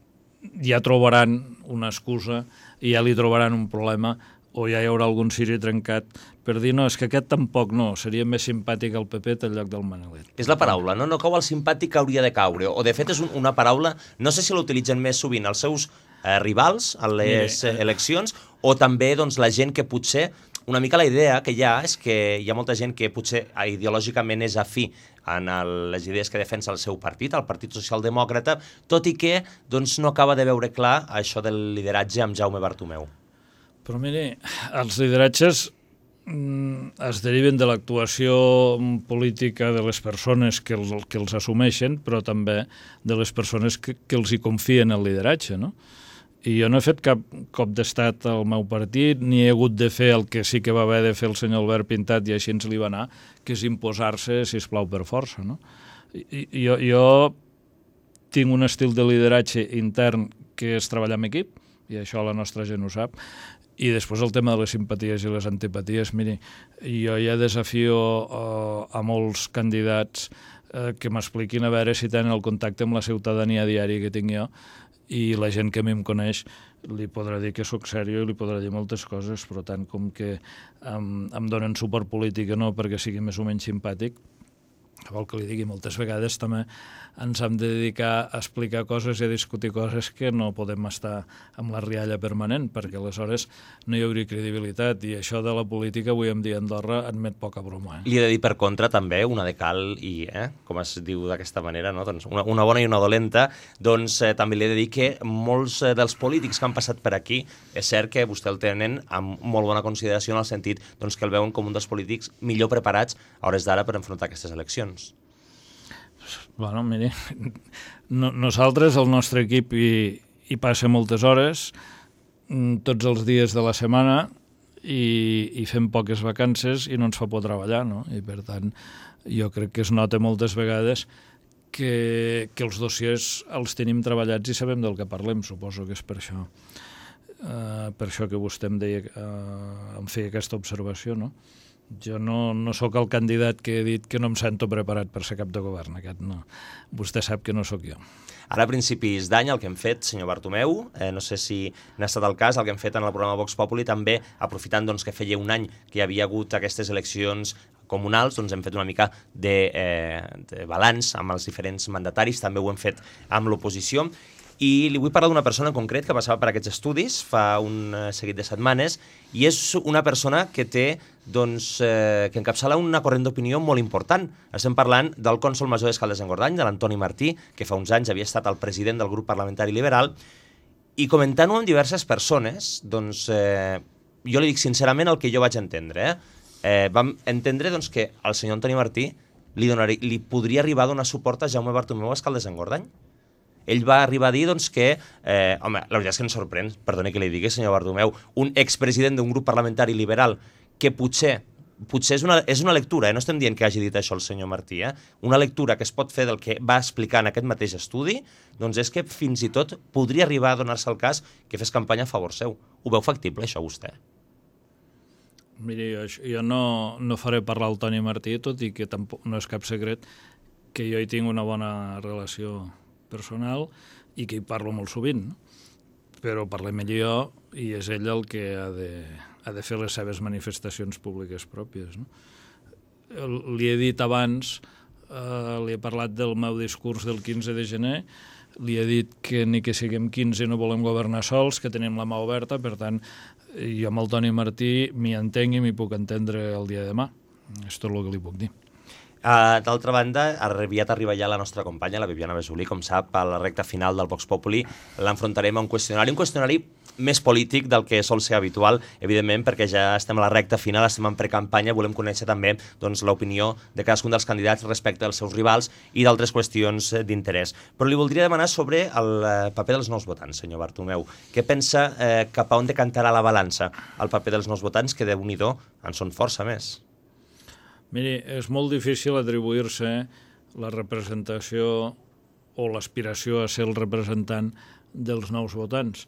ja trobaran una excusa i ja li trobaran un problema o ja hi haurà algun siri trencat per dir, no, és que aquest tampoc no, seria més simpàtic el Pepet al lloc del Manelet. És la paraula, no? No cau el simpàtic que hauria de caure, o de fet és un, una paraula, no sé si l'utilitzen més sovint els seus eh, rivals a les Mire, eleccions, o també doncs, la gent que potser, una mica la idea que hi ha és que hi ha molta gent que potser ideològicament és afí en el, les idees que defensa el seu partit, el Partit Socialdemòcrata, tot i que doncs, no acaba de veure clar això del lideratge amb Jaume Bartomeu. Però miri, els lideratges mm, es deriven de l'actuació política de les persones que els, que els assumeixen, però també de les persones que, que els hi confien el lideratge, no? I jo no he fet cap cop d'estat al meu partit, ni he hagut de fer el que sí que va haver de fer el senyor Albert Pintat i així ens li va anar, que és imposar-se, sisplau, per força, no? I, jo, jo tinc un estil de lideratge intern que és treballar en equip, i això la nostra gent ho sap, i després el tema de les simpaties i les antipaties, miri, jo ja desafio uh, a molts candidats uh, que m'expliquin a veure si tenen el contacte amb la ciutadania diària que tinc jo, i la gent que a mi em coneix li podrà dir que sóc sèrio i li podrà dir moltes coses, però tant com que um, em donen suport polític o no perquè sigui més o menys simpàtic, vol que li digui, moltes vegades també ens hem de dedicar a explicar coses i a discutir coses que no podem estar amb la rialla permanent, perquè aleshores no hi hauria credibilitat, i això de la política avui en dia a Andorra admet poca broma. Eh? Li he de dir per contra també, una de cal i, eh, com es diu d'aquesta manera, no? Doncs una, una bona i una dolenta, doncs eh, també li he de dir que molts eh, dels polítics que han passat per aquí, és cert que vostè el tenen amb molt bona consideració en el sentit doncs, que el veuen com un dels polítics millor preparats a hores d'ara per enfrontar aquestes eleccions. eleccions? Bueno, miri, no, nosaltres, el nostre equip, hi, hi passa moltes hores, tots els dies de la setmana, i, i fem poques vacances i no ens fa por treballar, no? I per tant, jo crec que es nota moltes vegades que, que els dossiers els tenim treballats i sabem del que parlem, suposo que és per això. Uh, per això que vostè em deia, uh, em feia aquesta observació, no? Jo no, no sóc el candidat que he dit que no em sento preparat per ser cap de govern, aquest no. Vostè sap que no sóc jo. Ara, a principis d'any, el que hem fet, senyor Bartomeu, eh, no sé si n'ha estat el cas, el que hem fet en el programa Vox Populi, també, aprofitant doncs, que feia un any que hi havia hagut aquestes eleccions comunals, doncs hem fet una mica de, eh, de balanç amb els diferents mandataris, també ho hem fet amb l'oposició, i li vull parlar d'una persona en concret que passava per aquests estudis fa un seguit de setmanes, i és una persona que té, doncs, eh, que encapçala una corrent d'opinió molt important. Estem parlant del cònsol major d'Escaldes-Engordany, de l'Antoni Martí, que fa uns anys havia estat el president del grup parlamentari liberal, i comentant-ho amb diverses persones, doncs, eh, jo li dic sincerament el que jo vaig entendre. Eh? Eh, vam entendre doncs, que el senyor Antoni Martí li, donaria, li podria arribar a donar suport a Jaume Bartomeu a Escaldes-Engordany. Ell va arribar a dir doncs, que, eh, home, la veritat és que ens sorprèn, perdoni que li digui, senyor Bartomeu, un expresident d'un grup parlamentari liberal que potser, potser és una, és una lectura, eh? No estem dient que hagi dit això el senyor Martí, eh? Una lectura que es pot fer del que va explicar en aquest mateix estudi, doncs és que fins i tot podria arribar a donar-se el cas que fes campanya a favor seu. Ho veu factible, això, vostè? Miri, jo no, no faré parlar al Toni Martí, tot i que tampoc no és cap secret que jo hi tinc una bona relació personal i que hi parlo molt sovint, no? Però parlem ell i jo i és ell el que ha de, ha de fer les seves manifestacions públiques pròpies, no? Li he dit abans, eh, li he parlat del meu discurs del quinze de gener, li he dit que ni que siguem quinze no volem governar sols, que tenim la mà oberta, per tant, jo amb el Toni Martí m'hi entenc i m'hi puc entendre el dia de demà. És tot el que li puc dir. Uh, D'altra banda, ha aviat arribar ja la nostra companya, la Viviana Besolí, com sap, a la recta final del Vox Populi. L'enfrontarem a un qüestionari, un qüestionari més polític del que sol ser habitual, evidentment, perquè ja estem a la recta final, estem en precampanya, volem conèixer també doncs, l'opinió de cadascun dels candidats respecte als seus rivals i d'altres qüestions d'interès. Però li voldria demanar sobre el paper dels nous votants, senyor Bartomeu. Què pensa eh, cap a on decantarà la balança el paper dels nous votants, que déu-n'hi-do en són força més? Miri, és molt difícil atribuir-se la representació o l'aspiració a ser el representant dels nous votants.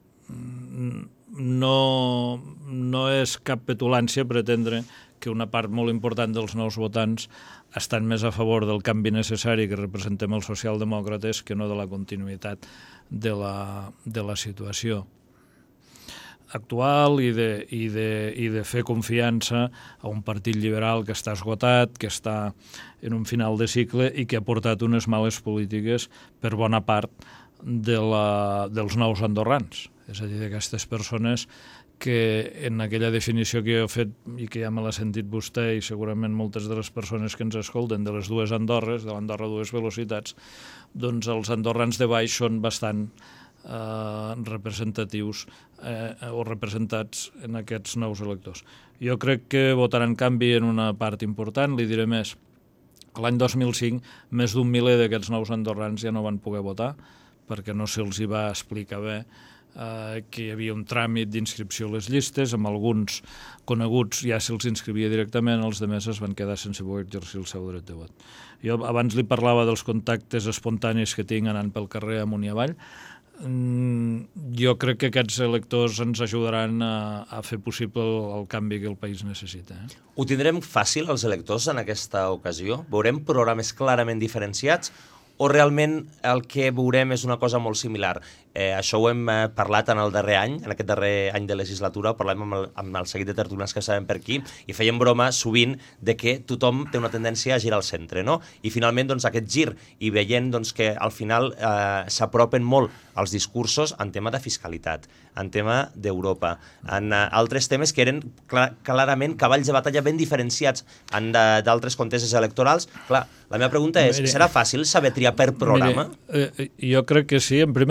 No, no és cap petulància pretendre que una part molt important dels nous votants estan més a favor del canvi necessari que representem els socialdemòcrates que no de la continuïtat de la, de la situació actual i de, i, de, i de fer confiança a un partit liberal que està esgotat, que està en un final de cicle i que ha portat unes males polítiques per bona part de la, dels nous andorrans. És a dir, d'aquestes persones que en aquella definició que jo he fet i que ja me l'ha sentit vostè i segurament moltes de les persones que ens escolten de les dues Andorres, de l'Andorra a dues velocitats, doncs els andorrans de baix són bastant Eh, representatius eh, o representats en aquests nous electors. Jo crec que votaran canvi en una part important, li diré més. L'any dos mil cinc, més d'un miler d'aquests nous andorrans ja no van poder votar perquè no se'ls hi va explicar bé eh, que hi havia un tràmit d'inscripció a les llistes, amb alguns coneguts ja se'ls inscrivia directament, els altres es van quedar sense poder exercir el seu dret de vot. Jo abans li parlava dels contactes espontanis que tinc anant pel carrer amunt i avall. Jo crec que aquests electors ens ajudaran a, a fer possible el, el canvi que el país necessita. Eh? Ho tindrem fàcil, els electors, en aquesta ocasió? Veurem programes clarament diferenciats o realment el que veurem és una cosa molt similar? Eh, això ho hem eh, parlat en el darrer any, en aquest darrer any de legislatura, ho parlem amb el, amb el seguit de tertulians que sabem per aquí, i fèiem broma sovint de que tothom té una tendència a girar al centre, no? I finalment doncs, aquest gir, i veient doncs, que al final eh, s'apropen molt els discursos en tema de fiscalitat, en tema d'Europa, en uh, altres temes que eren clar, clarament cavalls de batalla ben diferenciats en d'altres conteses electorals. Clar, la meva pregunta és, mire, serà fàcil saber triar per programa? Mire, eh, jo crec que sí. En primer lloc, jo crec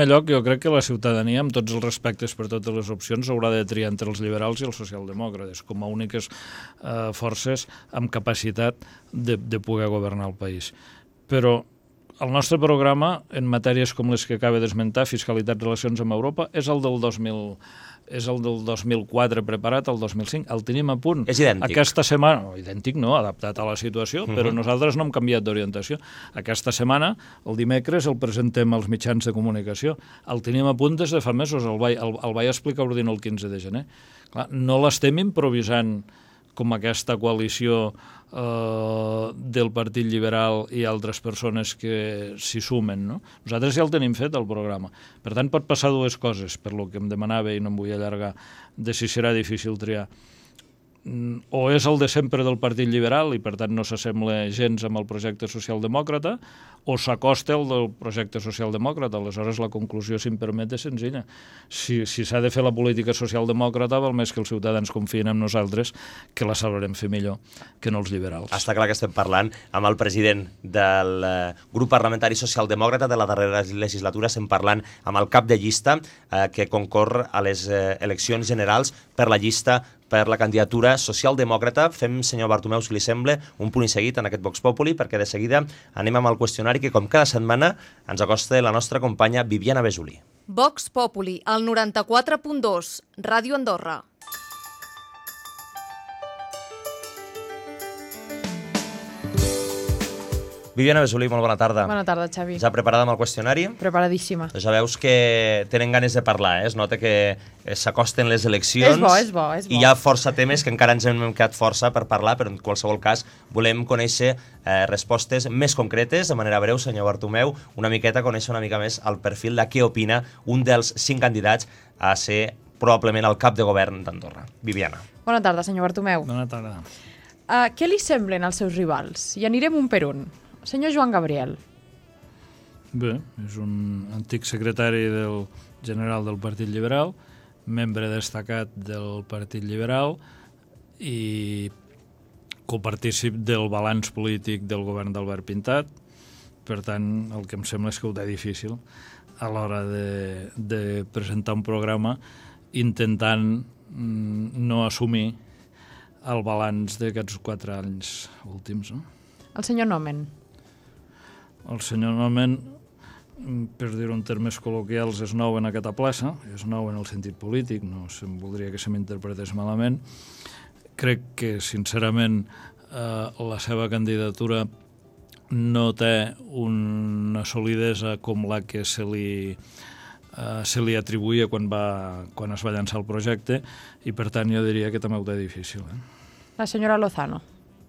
crec que la ciutadania, amb tots els respectes per totes les opcions, haurà de triar entre els liberals i els socialdemòcrates com a úniques eh, forces amb capacitat de, de poder governar el país. Però el nostre programa, en matèries com les que acaba d'esmentar, fiscalitat, relacions amb Europa, és el del dos mil és el del dos mil quatre preparat, el dos mil cinc, el tenim a punt. És idèntic. Aquesta setmana, no, idèntic no, adaptat a la situació, uh-huh. però nosaltres no hem canviat d'orientació. Aquesta setmana, el dimecres, el presentem als mitjans de comunicació. El tenim a punt des de fa mesos, el vaig, el, el vaig explicar ordint el quinze de gener. Clar, no l'estem improvisant com aquesta coalició eh, del Partit Liberal i altres persones que s'hi sumen, no? Nosaltres ja el tenim fet, el programa. Per tant, pot passar dues coses, per lo que em demanava i no em vull allargar, de si serà difícil triar. O és el de sempre del Partit Liberal i per tant no s'assembla gens amb el projecte socialdemòcrata, o s'acosta el del projecte socialdemòcrata. Aleshores la conclusió, si em permet, és senzilla. Si si s'ha de fer la política socialdemòcrata, val més que els ciutadans confien en nosaltres, que la sabrem fer millor que no els liberals. Està clar que estem parlant amb el president del eh, grup parlamentari socialdemòcrata de la darrera legislatura, estem parlant amb el cap de llista eh, que concorre a les eh, eleccions generals per la llista per la candidatura socialdemòcrata. Fem, senyor Bartomeu, si li sembla, un punt i seguit en aquest Vox Populi, perquè de seguida anem amb el qüestionari que, com cada setmana, ens acosta la nostra companya Viviana Besolí. Vox Populi, al noranta-quatre punt dos, Ràdio Andorra. Viviana Besolí, molt bona tarda. Bona tarda, Xavi. Ja preparada amb el qüestionari? Preparadíssima. Ja veus que tenen ganes de parlar, eh? Es nota que s'acosten les eleccions. És bo, és bo, és bo. I hi ha força temes que encara ens hem quedat força per parlar, però en qualsevol cas volem conèixer eh, respostes més concretes, de manera breu, senyor Bartomeu, una miqueta, conèixer una mica més el perfil de què opina un dels cinc candidats a ser probablement el cap de govern d'Andorra. Viviana. Bona tarda, senyor Bartomeu. Bona tarda. Uh, què li semblen els seus rivals? I anirem un per un. Senyor Joan Gabriel. Bé, és un antic secretari del general del Partit Liberal, membre destacat del Partit Liberal i copartícip del balanç polític del govern d'Albert Pintat. Per tant, el que em sembla és que ho té difícil a l'hora de, de presentar un programa intentant mm, no assumir el balanç d'aquests quatre anys últims. No? El senyor Nomen. El senyor Nomen, per dir-ho en termes col·loquials, és nou en aquesta plaça, és nou en el sentit polític, no se'm voldria que se m'interpretés malament. Crec que, sincerament, eh, la seva candidatura no té una solidesa com la que se li, eh, se li atribuïa quan, va, quan es va llançar el projecte i, per tant, jo diria que també ho té difícil. Eh? La senyora Lozano.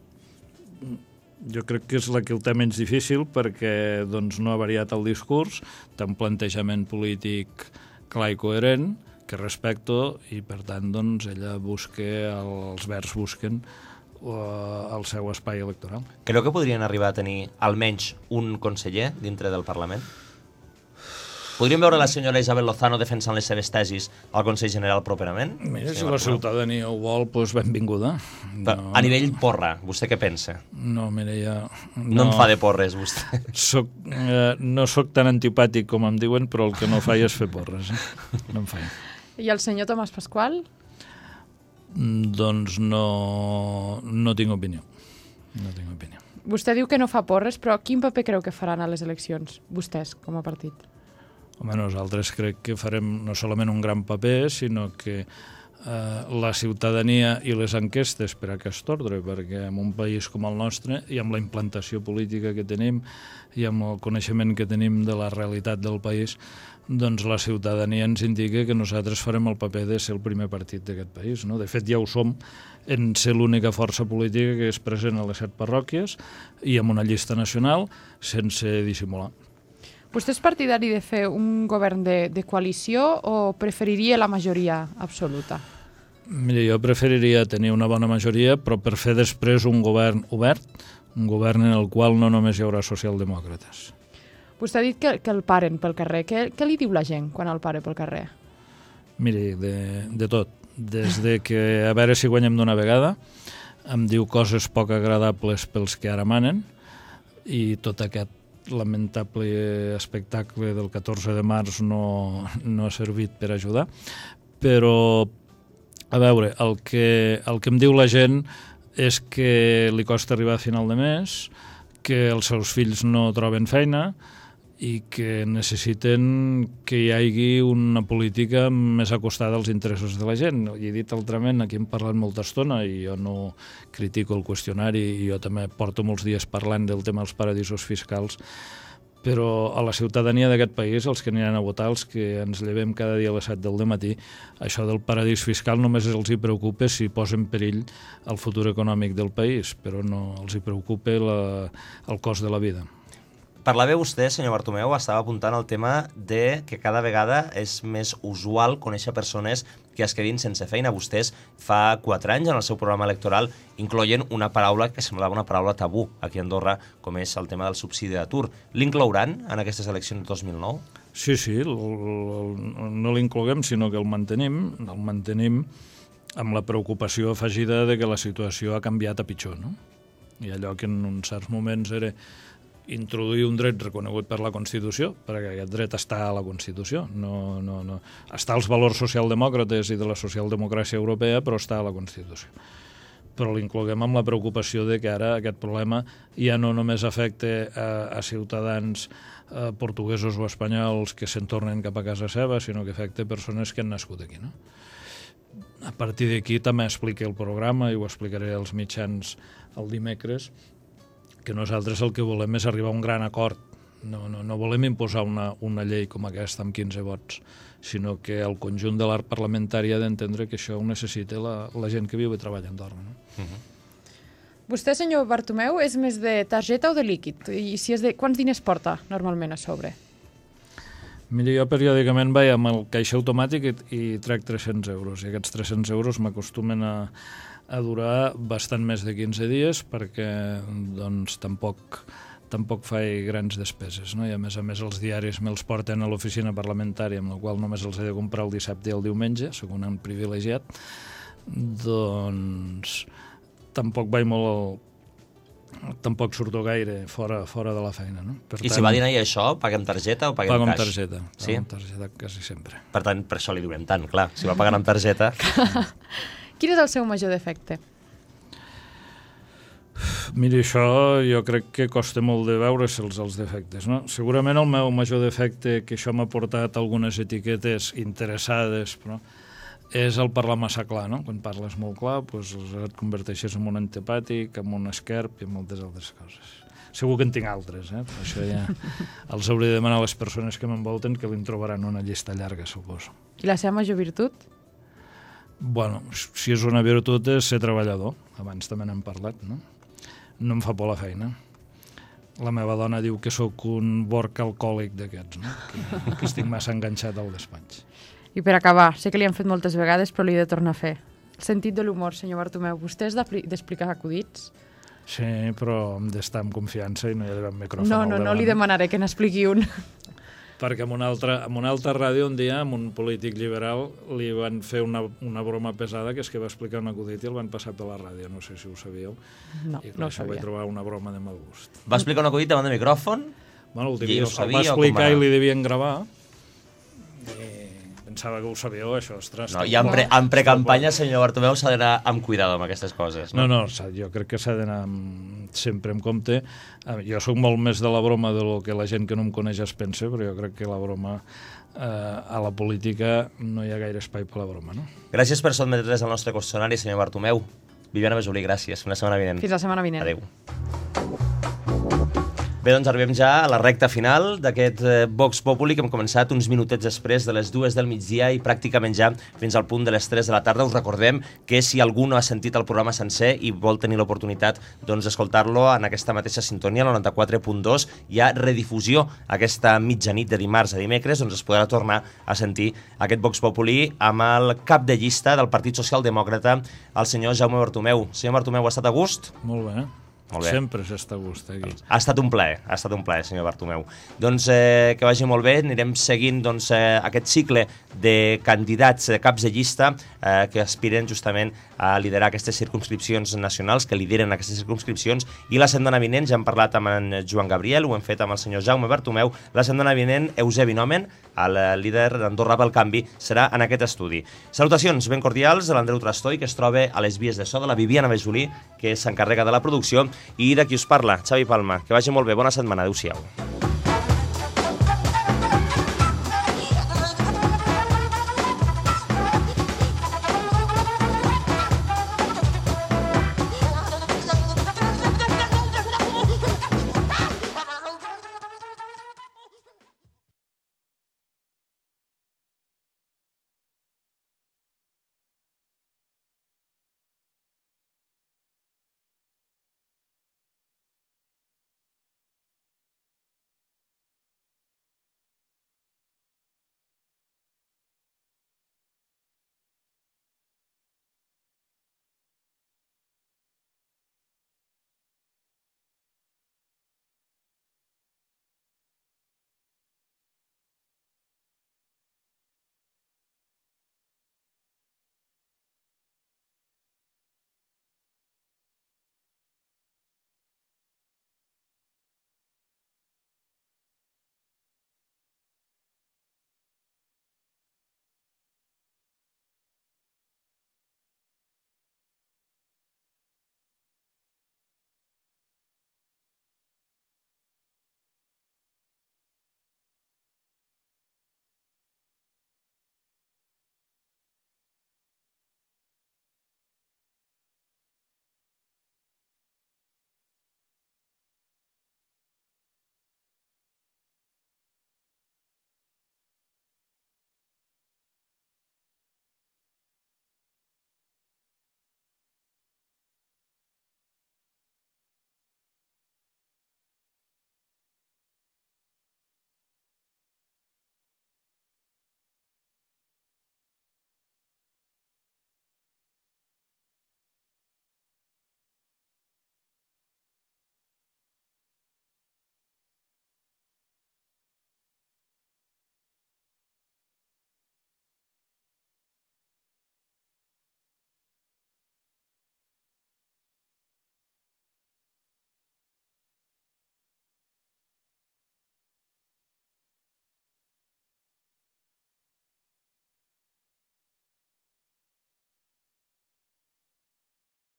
Jo crec que és la que el té menys difícil perquè doncs, no ha variat el discurs, té un plantejament polític clar i coherent, que respecto, i per tant doncs, ella busca, els verds busquen uh, el seu espai electoral. Creu que podrien arribar a tenir almenys un conseller dintre del Parlament? Podríem veure la senyora Isabel Lozano defensant les seves tesis al Consell General properament? Mira, si la ciutadania ho vol, doncs benvinguda. No, a nivell porra, vostè què pensa? No, mira, ja... No, no em fa de porres, vostè. Soc, eh, no sóc tan antipàtic com em diuen, però el que no faig és fer porres. Eh? No em faig. I el senyor Tomàs Pasqual? Mm, doncs no, no tinc opinió. No tinc opinió. Vostè diu que no fa porres, però quin paper creu que faran a les eleccions, vostès, com a partit? Home, nosaltres crec que farem no solament un gran paper, sinó que eh, la ciutadania i les enquestes per a aquest ordre, perquè en un país com el nostre, i amb la implantació política que tenim, i amb el coneixement que tenim de la realitat del país, doncs la ciutadania ens indica que nosaltres farem el paper de ser el primer partit d'aquest país. No? De fet, ja ho som en ser l'única força política que és present a les set parròquies i amb una llista nacional sense dissimular. Vostè és partidari de fer un govern de, de coalició o preferiria la majoria absoluta? Mira, jo preferiria tenir una bona majoria, però per fer després un govern obert, un govern en el qual no només hi haurà socialdemòcrates. Vostè ha dit que, que el paren pel carrer. Què, què li diu la gent quan el pare pel carrer? Miri, de, de tot. Des de que a veure si guanyem d'una vegada, em diu coses poc agradables pels que ara manen, i tot aquest lamentable espectacle del catorze de març no, no ha servit per ajudar, però, a veure, el que, el que em diu la gent és que li costa arribar a final de mes, que els seus fills no troben feina i que necessiten que hi hagi una política més acostada als interessos de la gent. I he dit altrament, aquí hem parlat molta estona i jo no critico el qüestionari i jo també porto molts dies parlant del tema dels paradisos fiscals, però a la ciutadania d'aquest país, els que aniran a votar, els que ens llevem cada dia a les set del dematí, això del paradís fiscal només els hi preocupa si posa en perill el futur econòmic del país, però no els hi preocupa la, el cost de la vida. Parlava vostè, senyor Bartomeu, estava apuntant al tema de que cada vegada és més usual conèixer persones que es quedin sense feina. Vostès fa quatre anys en el seu programa electoral incloien una paraula que semblava una paraula tabú aquí a Andorra, com és el tema del subsidi d'atur. L'inclouran en aquestes eleccions de dos mil nou? Sí, sí, el, el, no l'incloguem, sinó que el mantenim, el mantenim amb la preocupació afegida de que la situació ha canviat a pitjor, no? I allò que en uns certs moments era introduir un dret reconegut per la Constitució, perquè aquest dret està a la Constitució. No, no, no. Està als valors socialdemòcrates i de la socialdemocràcia europea, però està a la Constitució. Però l'incloguem amb la preocupació de que ara aquest problema ja no només afecta a, a ciutadans a portuguesos o espanyols que se'n tornen cap a casa seva, sinó que afecta persones que han nascut aquí, no? A partir d'aquí també expliqué el programa i ho explicaré als mitjans el dimecres, que nosaltres el que volem és arribar a un gran acord. No, no, no volem imposar una, una llei com aquesta amb quinze vots, sinó que el conjunt de l'art parlamentari ha d'entendre que això ho necessita la, la gent que viu i treballa a Andorra. No? Uh-huh. Vostè, senyor Bartomeu, és més de targeta o de líquid? I si és de... Quants diners porta normalment a sobre? Mira, jo periòdicament vaig amb el caixer automàtic i, i trec tres-cents euros, i aquests tres-cents euros m'acostumen a a durar bastant més de quinze dies perquè doncs, tampoc, tampoc faig grans despeses, no? I a més a més els diaris me'ls porten a l'oficina parlamentària, amb la qual només els he de comprar el dissabte i el diumenge, soc un privilegiat, doncs tampoc vaig molt... tampoc surto gaire fora, fora de la feina. No? Per I tant, si va dir ahir això, paguem targeta o paguem pago cash? Pago amb targeta, sí? pago amb targeta quasi sempre. Per tant, per això li diuen tant, clar. Si va pagant amb targeta... Quin és el seu major defecte? Mira, això jo crec que costa molt de veure-se'ls els defectes. No? Segurament el meu major defecte, que això m'ha portat algunes etiquetes interessades, però és el parlar massa clar. No? Quan parles molt clar, doncs et converteixes en un antipàtic, en un esquerp i en moltes altres coses. Segur que en tinc altres, eh? Però això ja els hauré de demanar a les persones que m'envolten, que li'n trobaran una llista llarga, suposo. I la seva major virtut? Bueno, si és una virtut és ser treballador. Abans també n'hem parlat, no? No em fa por la feina. La meva dona diu que sóc un borc alcohòlic d'aquests, no? Que, que estic massa enganxat al despatx. I per acabar, sé que li han fet moltes vegades, però li he de tornar a fer. El sentit de l'humor, senyor Bartomeu. Vostè és d'explicar acudits? Sí, però hem d'estar amb confiança i no hi ha d'haver un micròfon No, al no, davant. no li demanaré que n'expliqui un. Perquè en una, altra, en una altra ràdio un dia, amb un polític liberal, li van fer una, una broma pesada, que és que va explicar un acudit i el van passar per la ràdio. No sé si ho sabíeu. No, I clar, no ho això sabia. vaig trobar una broma de mal gust. Va explicar un acudit davant de micròfon? Bueno, el, I devia, ho sabia, el va explicar o com va? i li devien gravar. I pensava que ho sabíeu, això, ostres. No, i en, pre, en precampanya, senyor Bartomeu, s'ha d'anar amb cuidado amb aquestes coses. No, no, no jo crec que s'ha d'anar sempre amb compte. Jo sóc molt més de la broma de lo que la gent que no em coneix es pensa, però jo crec que la broma eh, a la política no hi ha gaire espai per la broma, no? Gràcies per sotmetre's al nostre qüestionari, senyor Bartomeu. Viviana Besolí, gràcies. Fins la setmana vinent. Fins la setmana vinent. Adéu. Bé, doncs arribem ja a la recta final d'aquest eh, Vox Populi que hem començat uns minutets després de les dues del migdia i pràcticament ja fins al punt de les tres de la tarda. Us recordem que si algú no ha sentit el programa sencer i vol tenir l'oportunitat doncs, d'escoltar-lo en aquesta mateixa sintonia, la noranta-quatre punt dos, hi ha redifusió aquesta mitjanit de dimarts a dimecres, doncs es podrà tornar a sentir aquest Vox Populi amb el cap de llista del Partit Socialdemòcrata, el senyor Jaume Bartomeu. Senyor Bartomeu, ha estat a gust? Molt bé. Molt bé. Sempre s'està a gust aquí. Ha estat un plaer, ha estat un plaer, senyor Bartomeu. Doncs eh, que vagi molt bé, anirem seguint doncs, eh, aquest cicle de candidats, de caps de llista eh, que aspiren justament a liderar aquestes circumscripcions nacionals, que lideren aquestes circumscripcions, i la setmana vinent, ja hem parlat amb en Joan Gabriel, ho hem fet amb el senyor Jaume Bartomeu, la setmana vinent Eusebi Nomen, el líder d'Andorra pel Canvi, serà en aquest estudi. Salutacions ben cordials de l'Andreu Trastoi, que es troba a les vies de so, de la Viviana Bejolí, que s'encarrega de la producció, i de qui us parla, Xavi Palma. Que vagi molt bé, bona setmana, adéu-siau.